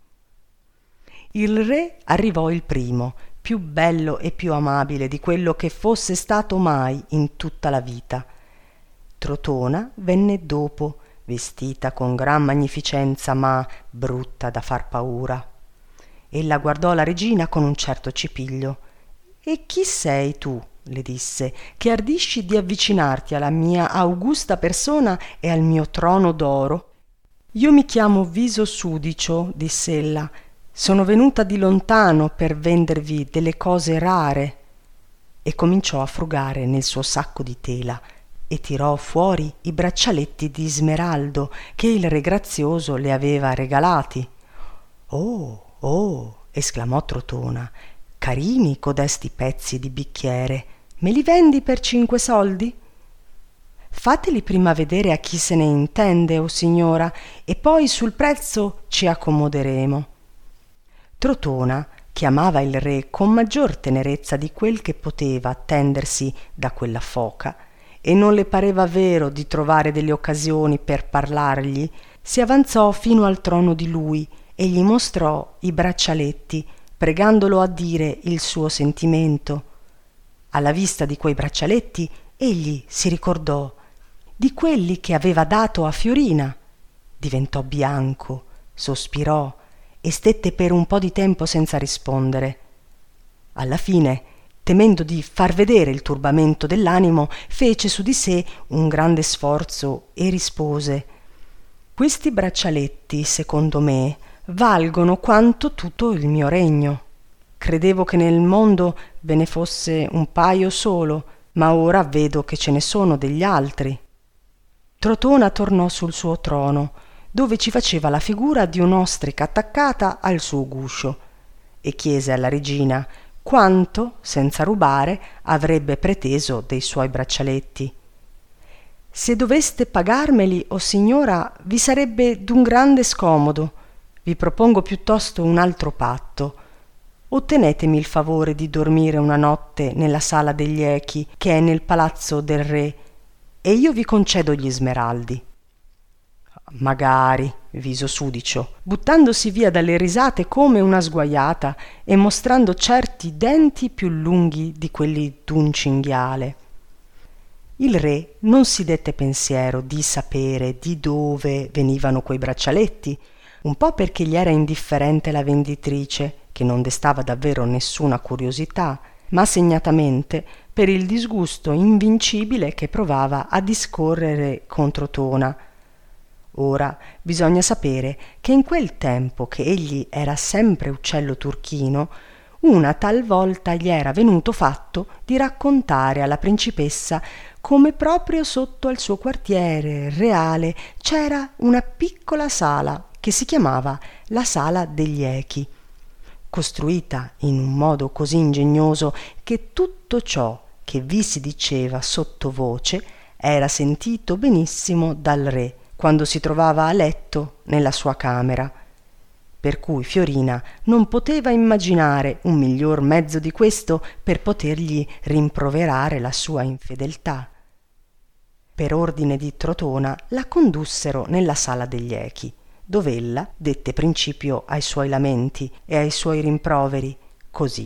Il re arrivò il primo, più bello e più amabile di quello che fosse stato mai in tutta la vita. Trotona venne dopo, vestita con gran magnificenza, ma brutta da far paura. Ella guardò la regina con un certo cipiglio. «E chi sei tu?» le disse, «che ardisci di avvicinarti alla mia augusta persona e al mio trono d'oro?» «Io mi chiamo Viso Sudicio», diss'ella, «sono venuta di lontano per vendervi delle cose rare». E cominciò a frugare nel suo sacco di tela e tirò fuori i braccialetti di smeraldo che il re grazioso le aveva regalati. «Oh, oh!» esclamò Trotona, «carini codesti pezzi di bicchiere, me li vendi per cinque soldi?» «Fateli prima vedere a chi se ne intende, o signora, e poi sul prezzo ci accomoderemo». Trotona, che amava il re con maggior tenerezza di quel che poteva attendersi da quella foca, e non le pareva vero di trovare delle occasioni per parlargli, si avanzò fino al trono di lui e gli mostrò i braccialetti, pregandolo a dire il suo sentimento. Alla vista di quei braccialetti egli si ricordò di quelli che aveva dato a Fiorina. Diventò bianco, sospirò e stette per un po' di tempo senza rispondere. Alla fine, temendo di far vedere il turbamento dell'animo, fece su di sé un grande sforzo e rispose: «Questi braccialetti, secondo me, valgono quanto tutto il mio regno. Credevo che nel mondo ve ne fosse un paio solo, ma ora vedo che ce ne sono degli altri». Trotona tornò sul suo trono, dove ci faceva la figura di un'ostrica attaccata al suo guscio, e chiese alla regina quanto, senza rubare, avrebbe preteso dei suoi braccialetti. «Se doveste pagarmeli, o signora, vi sarebbe d'un grande scomodo. Vi propongo piuttosto un altro patto. Ottenetemi il favore di dormire una notte nella sala degli echi, che è nel palazzo del re, e io vi concedo gli smeraldi». «Magari», Viso Sudicio, buttandosi via dalle risate come una sguaiata e mostrando certi denti più lunghi di quelli d'un cinghiale. Il re non si dette pensiero di sapere di dove venivano quei braccialetti, un po' perché gli era indifferente la venditrice, che non destava davvero nessuna curiosità, ma segnatamente per il disgusto invincibile che provava a discorrere contro Trotona. Ora bisogna sapere che in quel tempo che egli era sempre uccello turchino, una tal volta gli era venuto fatto di raccontare alla principessa come proprio sotto al suo quartiere reale c'era una piccola sala che si chiamava la Sala degli Echi, costruita in un modo così ingegnoso che tutto ciò che vi si diceva sottovoce era sentito benissimo dal re quando si trovava a letto nella sua camera, per cui Fiorina non poteva immaginare un miglior mezzo di questo per potergli rimproverare la sua infedeltà. Per ordine di Trotona la condussero nella sala degli echi, dov'ella dette principio ai suoi lamenti e ai suoi rimproveri, così: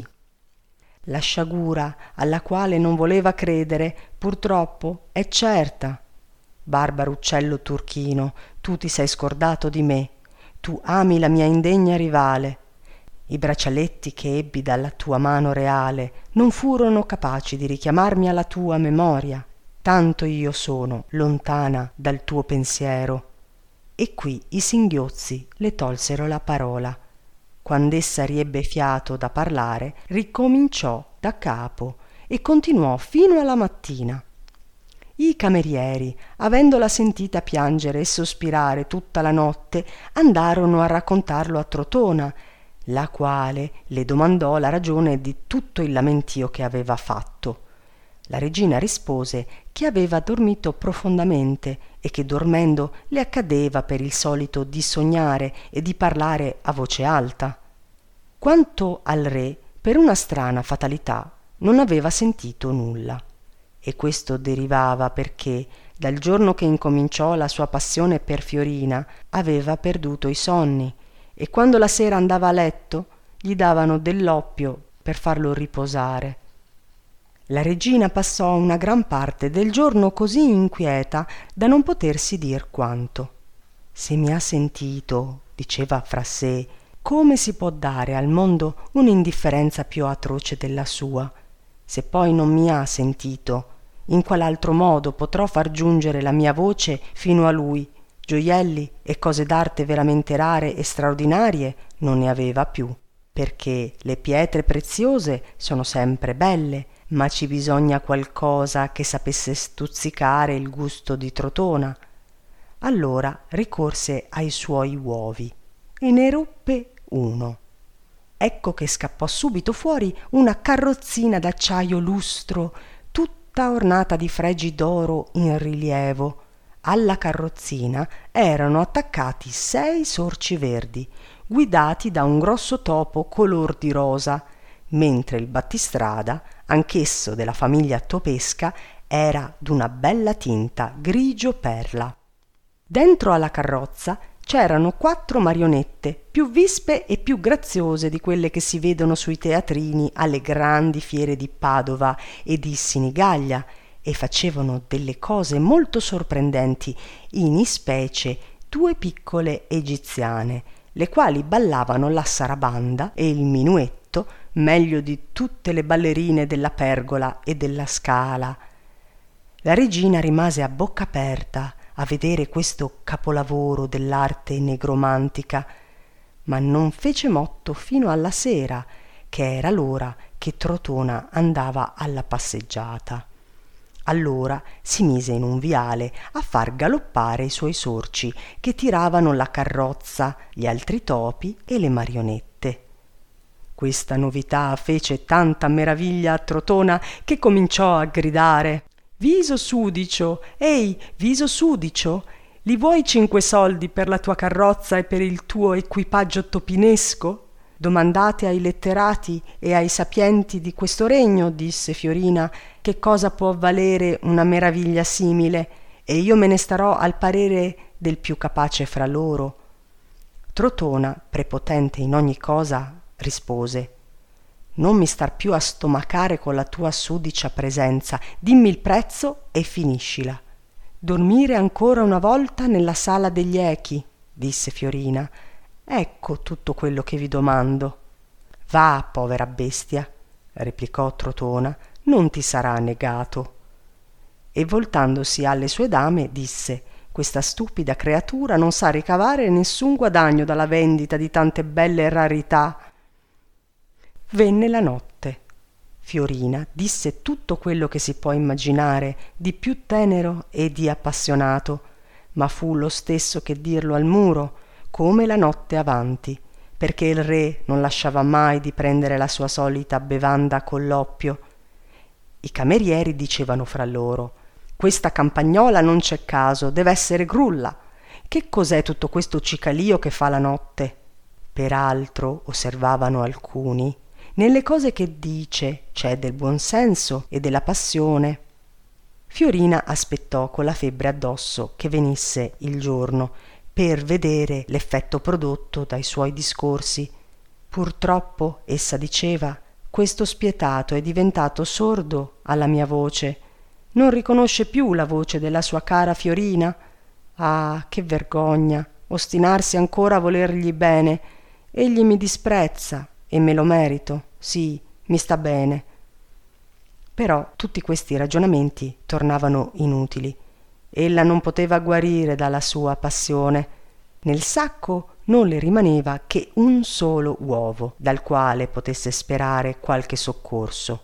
la sciagura alla quale non voleva credere purtroppo è certa. Barbaro uccello turchino, tu ti sei scordato di me, tu ami la mia indegna rivale. I braccialetti che ebbi dalla tua mano reale non furono capaci di richiamarmi alla tua memoria, tanto io sono lontana dal tuo pensiero. E qui i singhiozzi le tolsero la parola. Quand'essa riebbe fiato da parlare, ricominciò da capo e continuò fino alla mattina. I camerieri, avendola sentita piangere e sospirare tutta la notte, andarono a raccontarlo a Trotona, la quale le domandò la ragione di tutto il lamentio che aveva fatto. La regina rispose che aveva dormito profondamente e che dormendo le accadeva per il solito di sognare e di parlare a voce alta. Quanto al re, per una strana fatalità, non aveva sentito nulla. E questo derivava perché, dal giorno che incominciò la sua passione per Fiorina, aveva perduto i sonni, e quando la sera andava a letto gli davano dell'oppio per farlo riposare. La regina passò una gran parte del giorno così inquieta da non potersi dir quanto. Se mi ha sentito, diceva fra sé, come si può dare al mondo un'indifferenza più atroce della sua? Se poi non mi ha sentito, in qual altro modo potrò far giungere la mia voce fino a lui? Gioielli e cose d'arte veramente rare e straordinarie non ne aveva più, perché le pietre preziose sono sempre belle, ma ci bisogna qualcosa che sapesse stuzzicare il gusto di Trotona. Allora ricorse ai suoi uovi e ne ruppe uno. Ecco che scappò subito fuori una carrozzina d'acciaio lustro, tutta ornata di fregi d'oro in rilievo. Alla carrozzina erano attaccati sei sorci verdi, guidati da un grosso topo color di rosa, mentre il battistrada, anch'esso della famiglia topesca, era d'una bella tinta grigio perla. Dentro alla carrozza c'erano quattro marionette, più vispe e più graziose di quelle che si vedono sui teatrini alle grandi fiere di Padova e di Sinigaglia, e facevano delle cose molto sorprendenti, in ispecie due piccole egiziane, le quali ballavano la sarabanda e il minuetto meglio di tutte le ballerine della pergola e della scala. La regina rimase a bocca aperta a vedere questo capolavoro dell'arte negromantica, ma non fece motto fino alla sera, che era l'ora che Trotona andava alla passeggiata. Allora si mise in un viale a far galoppare i suoi sorci, che tiravano la carrozza, gli altri topi e le marionette. Questa novità fece tanta meraviglia a Trotona che cominciò a gridare: «Viso sudicio, ehi, viso sudicio, li vuoi cinque soldi per la tua carrozza e per il tuo equipaggio topinesco?» «Domandate ai letterati e ai sapienti di questo regno», disse Fiorina, «che cosa può valere una meraviglia simile, e io me ne starò al parere del più capace fra loro». Trotona, prepotente in ogni cosa, rispose: «Non mi star più a stomacare con la tua sudicia presenza, dimmi il prezzo e finiscila». «Dormire ancora una volta nella sala degli echi», disse Fiorina. «Ecco tutto quello che vi domando». «Va, povera bestia», replicò Trotona, «non ti sarà negato». E voltandosi alle sue dame disse: «Questa stupida creatura non sa ricavare nessun guadagno dalla vendita di tante belle rarità». Venne la notte. Fiorina disse tutto quello che si può immaginare di più tenero e di appassionato, ma fu lo stesso che dirlo al muro, come la notte avanti, perché il re non lasciava mai di prendere la sua solita bevanda con l'oppio. I camerieri dicevano fra loro: «Questa campagnola non c'è caso, deve essere grulla. Che cos'è tutto questo cicalio che fa la notte?» Peraltro, osservavano alcuni, nelle cose che dice c'è del buon senso e della passione. Fiorina aspettò con la febbre addosso che venisse il giorno per vedere l'effetto prodotto dai suoi discorsi. Purtroppo, essa diceva, questo spietato è diventato sordo alla mia voce. Non riconosce più la voce della sua cara Fiorina. Ah, che vergogna, ostinarsi ancora a volergli bene. Egli mi disprezza e me lo merito, sì, mi sta bene. Però tutti questi ragionamenti tornavano inutili. Ella non poteva guarire dalla sua passione. Nel sacco non le rimaneva che un solo uovo dal quale potesse sperare qualche soccorso.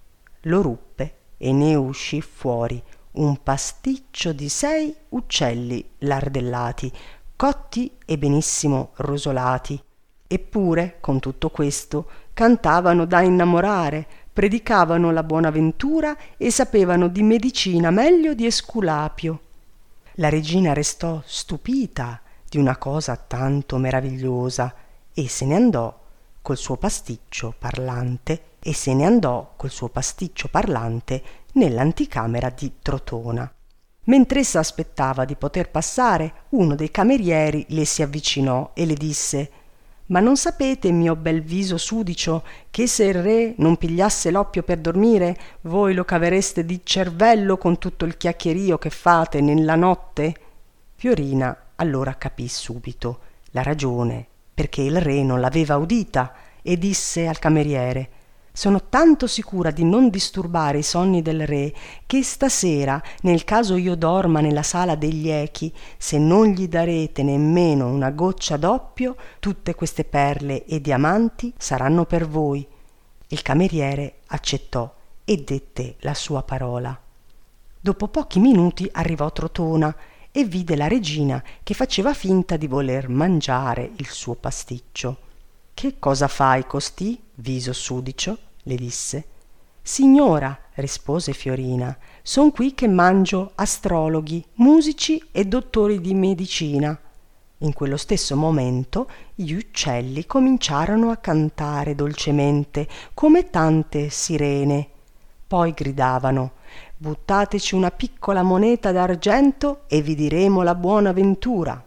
Lo ruppe e ne uscì fuori un pasticcio di sei uccelli lardellati, cotti e benissimo rosolati. Eppure, con tutto questo, cantavano da innamorare, predicavano la buona ventura e sapevano di medicina meglio di Esculapio. La regina restò stupita di una cosa tanto meravigliosa e se ne andò col suo pasticcio parlante e se ne andò col suo pasticcio parlante nell'anticamera di Trotona. Mentr'essa aspettava di poter passare, uno dei camerieri le si avvicinò e le disse: «Ma non sapete, mio bel viso sudicio, che se il re non pigliasse l'oppio per dormire, voi lo cavereste di cervello con tutto il chiacchierio che fate nella notte?» Fiorina allora capì subito la ragione perché il re non l'aveva udita e disse al cameriere: «Sono tanto sicura di non disturbare i sonni del re che stasera, nel caso io dorma nella sala degli echi, se non gli darete nemmeno una goccia d'oppio, tutte queste perle e diamanti saranno per voi». Il cameriere accettò e dette la sua parola. Dopo pochi minuti arrivò Trotona e vide la regina che faceva finta di voler mangiare il suo pasticcio. «Che cosa fai costì, viso sudicio?» le disse. «Signora», rispose Fiorina, «son qui che mangio astrologhi, musici e dottori di medicina». In quello stesso momento gli uccelli cominciarono a cantare dolcemente come tante sirene. Poi gridavano: «Buttateci una piccola moneta d'argento e vi diremo la buona ventura».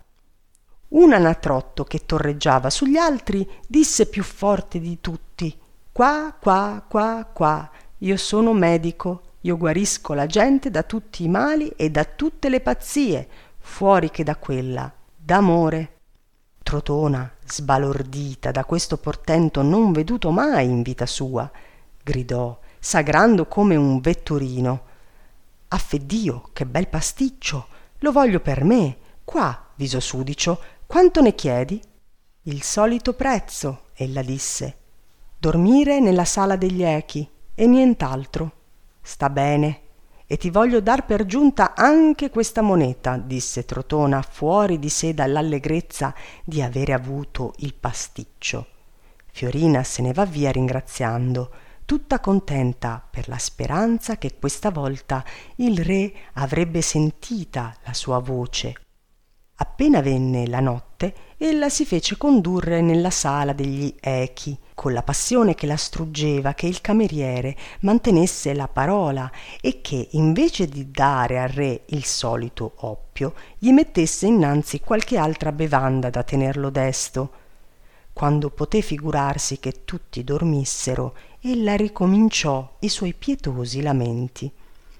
Un anatrotto che torreggiava sugli altri disse più forte di tutti: «Qua, qua, qua, qua, io sono medico, io guarisco la gente da tutti i mali e da tutte le pazzie, fuori che da quella d'amore». Trotona, sbalordita da questo portento non veduto mai in vita sua, gridò, sagrando come un vetturino: «Affeddio, che bel pasticcio, lo voglio per me. Qua, viso sudicio, quanto ne chiedi?» «Il solito prezzo», ella disse. «Dormire nella sala degli echi e nient'altro». «Sta bene, e ti voglio dar per giunta anche questa moneta», disse Trotona, fuori di sé dall'allegrezza di avere avuto il pasticcio. Fiorina se ne va via ringraziando, tutta contenta per la speranza che questa volta il re avrebbe sentita la sua voce. Appena venne la notte, ella si fece condurre nella sala degli echi, con la passione che la struggeva che il cameriere mantenesse la parola e che, invece di dare al re il solito oppio, gli mettesse innanzi qualche altra bevanda da tenerlo desto. Quando poté figurarsi che tutti dormissero, ella ricominciò i suoi pietosi lamenti.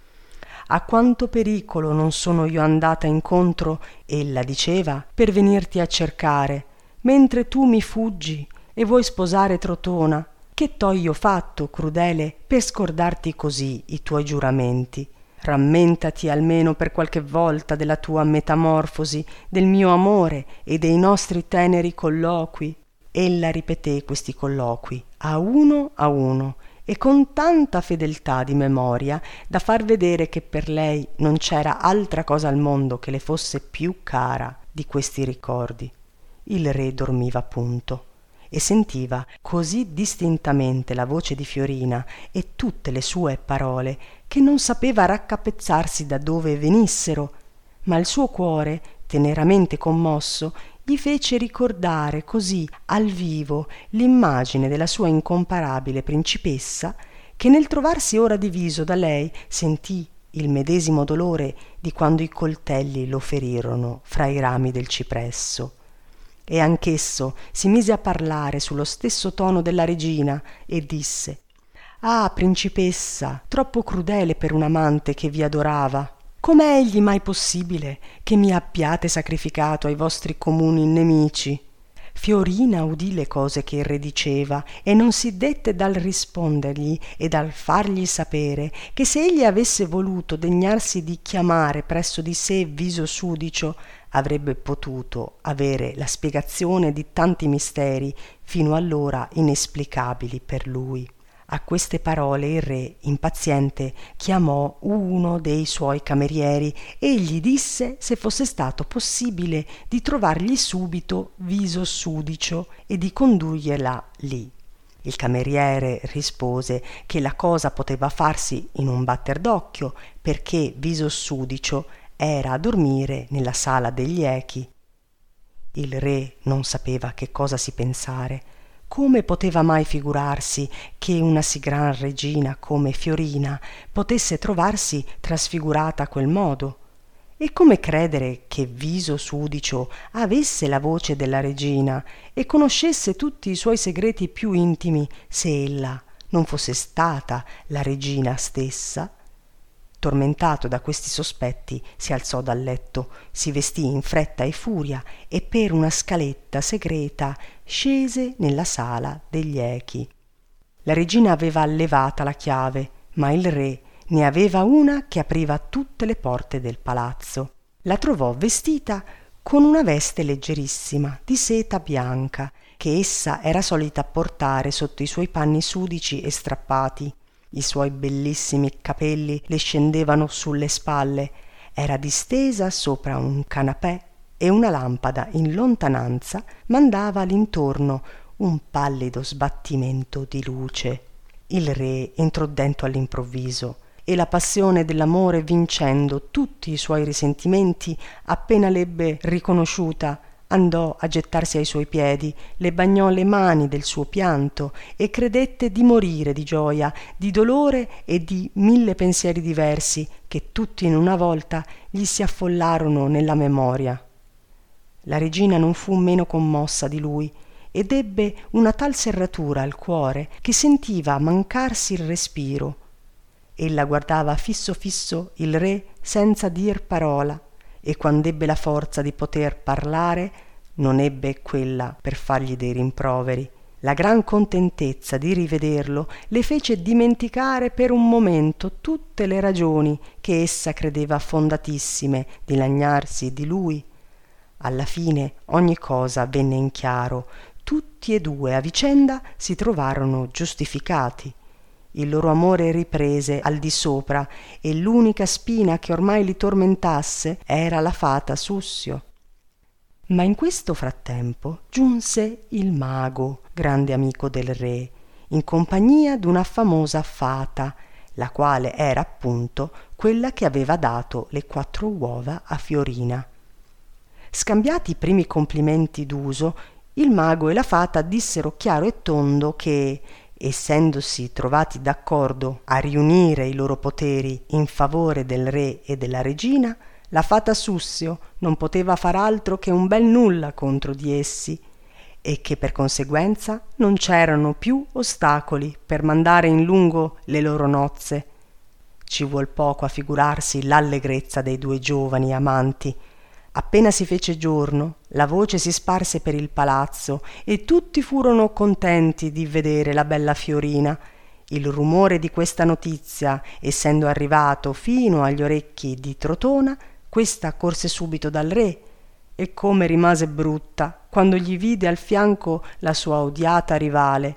«A quanto pericolo non sono io andata incontro», ella diceva, «per venirti a cercare, mentre tu mi fuggi e vuoi sposare Trotona. Che t'ho io fatto, crudele, per scordarti così i tuoi giuramenti? Rammentati almeno per qualche volta della tua metamorfosi, del mio amore e dei nostri teneri colloqui». Ella ripeté questi colloqui a uno a uno e con tanta fedeltà di memoria da far vedere che per lei non c'era altra cosa al mondo che le fosse più cara di questi ricordi. Il re dormiva appunto e sentiva così distintamente la voce di Fiorina e tutte le sue parole che non sapeva raccapezzarsi da dove venissero, ma il suo cuore, teneramente commosso, gli fece ricordare così al vivo l'immagine della sua incomparabile principessa che nel trovarsi ora diviso da lei sentì il medesimo dolore di quando i coltelli lo ferirono fra i rami del cipresso. E anch'esso si mise a parlare sullo stesso tono della regina e disse: «Ah, principessa, troppo crudele per un amante che vi adorava! Com'è egli mai possibile che mi abbiate sacrificato ai vostri comuni nemici?» Fiorina udì le cose che il re diceva e non si dette dal rispondergli e dal fargli sapere che se egli avesse voluto degnarsi di chiamare presso di sé Viso Sudicio avrebbe potuto avere la spiegazione di tanti misteri fino allora inesplicabili per lui. A queste parole il re, impaziente, chiamò uno dei suoi camerieri e gli disse se fosse stato possibile di trovargli subito Viso Sudicio e di condurgliela lì. Il cameriere rispose che la cosa poteva farsi in un batter d'occhio, perché Viso Sudicio era a dormire nella sala degli echi. Il re non sapeva che cosa si pensare. Come poteva mai figurarsi che una sì gran regina come Fiorina potesse trovarsi trasfigurata a quel modo? E come credere che Viso Sudicio avesse la voce della regina e conoscesse tutti i suoi segreti più intimi se ella non fosse stata la regina stessa? Tormentato da questi sospetti, si alzò dal letto, si vestì in fretta e furia e per una scaletta segreta scese nella sala degli echi. La regina aveva allevata la chiave, ma il re ne aveva una che apriva tutte le porte del palazzo. La trovò vestita con una veste leggerissima di seta bianca che essa era solita portare sotto i suoi panni sudici e strappati. I suoi bellissimi capelli le scendevano sulle spalle, era distesa sopra un canapè e una lampada in lontananza mandava all'intorno un pallido sbattimento di luce. Il re entrò dentro all'improvviso e la passione dell'amore, vincendo tutti i suoi risentimenti, appena l'ebbe riconosciuta, andò a gettarsi ai suoi piedi, le bagnò le mani del suo pianto e credette di morire di gioia, di dolore e di mille pensieri diversi che tutti in una volta gli si affollarono nella memoria. La regina non fu meno commossa di lui ed ebbe una tal serratura al cuore che sentiva mancarsi il respiro. Ella guardava fisso fisso il re senza dir parola, e quand'ebbe la forza di poter parlare non ebbe quella per fargli dei rimproveri. La gran contentezza di rivederlo le fece dimenticare per un momento tutte le ragioni che essa credeva fondatissime di lagnarsi di lui. Alla fine ogni cosa venne in chiaro, tutti e due a vicenda si trovarono giustificati. Il loro amore riprese al di sopra e l'unica spina che ormai li tormentasse era la fata Sussio. Ma in questo frattempo giunse il mago, grande amico del re, in compagnia d'una famosa fata, la quale era appunto quella che aveva dato le quattro uova a Fiorina. Scambiati i primi complimenti d'uso, il mago e la fata dissero chiaro e tondo che, essendosi trovati d'accordo a riunire i loro poteri in favore del re e della regina, la fata Sussio non poteva far altro che un bel nulla contro di essi, e che per conseguenza non c'erano più ostacoli per mandare in lungo le loro nozze. Ci vuol poco a figurarsi l'allegrezza dei due giovani amanti. Appena si fece giorno, la voce si sparse per il palazzo e tutti furono contenti di vedere la bella Fiorina. Il rumore di questa notizia, essendo arrivato fino agli orecchi di Trotona, questa corse subito dal re, e come rimase brutta quando gli vide al fianco la sua odiata rivale.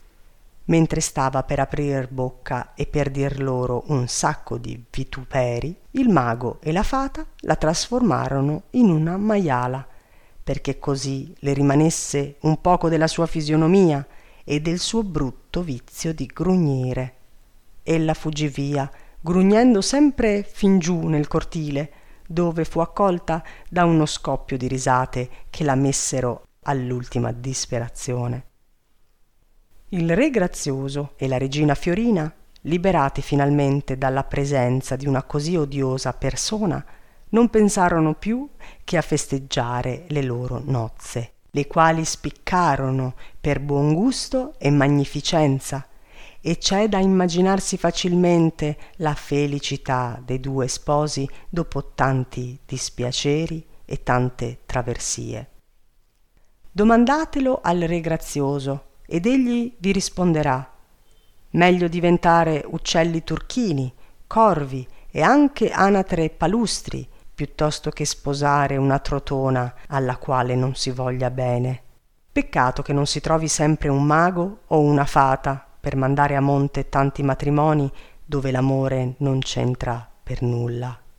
Mentre stava per aprir bocca e per dir loro un sacco di vituperi, il mago e la fata la trasformarono in una maiala, perché così le rimanesse un poco della sua fisionomia e del suo brutto vizio di grugnire. Ella fuggì via, grugnendo sempre fin giù nel cortile, dove fu accolta da uno scoppio di risate che la messero all'ultima disperazione. Il re Grazioso e la regina Fiorina liberati finalmente dalla presenza di una così odiosa persona, non pensarono più che a festeggiare le loro nozze, le quali spiccarono per buon gusto e magnificenza, e c'è da immaginarsi facilmente la felicità dei due sposi dopo tanti dispiaceri e tante traversie. Domandatelo al Re Grazioso ed egli vi risponderà: meglio diventare uccelli turchini, corvi e anche anatre palustri, piuttosto che sposare una trotona alla quale non si voglia bene. Peccato che non si trovi sempre un mago o una fata per mandare a monte tanti matrimoni dove l'amore non c'entra per nulla.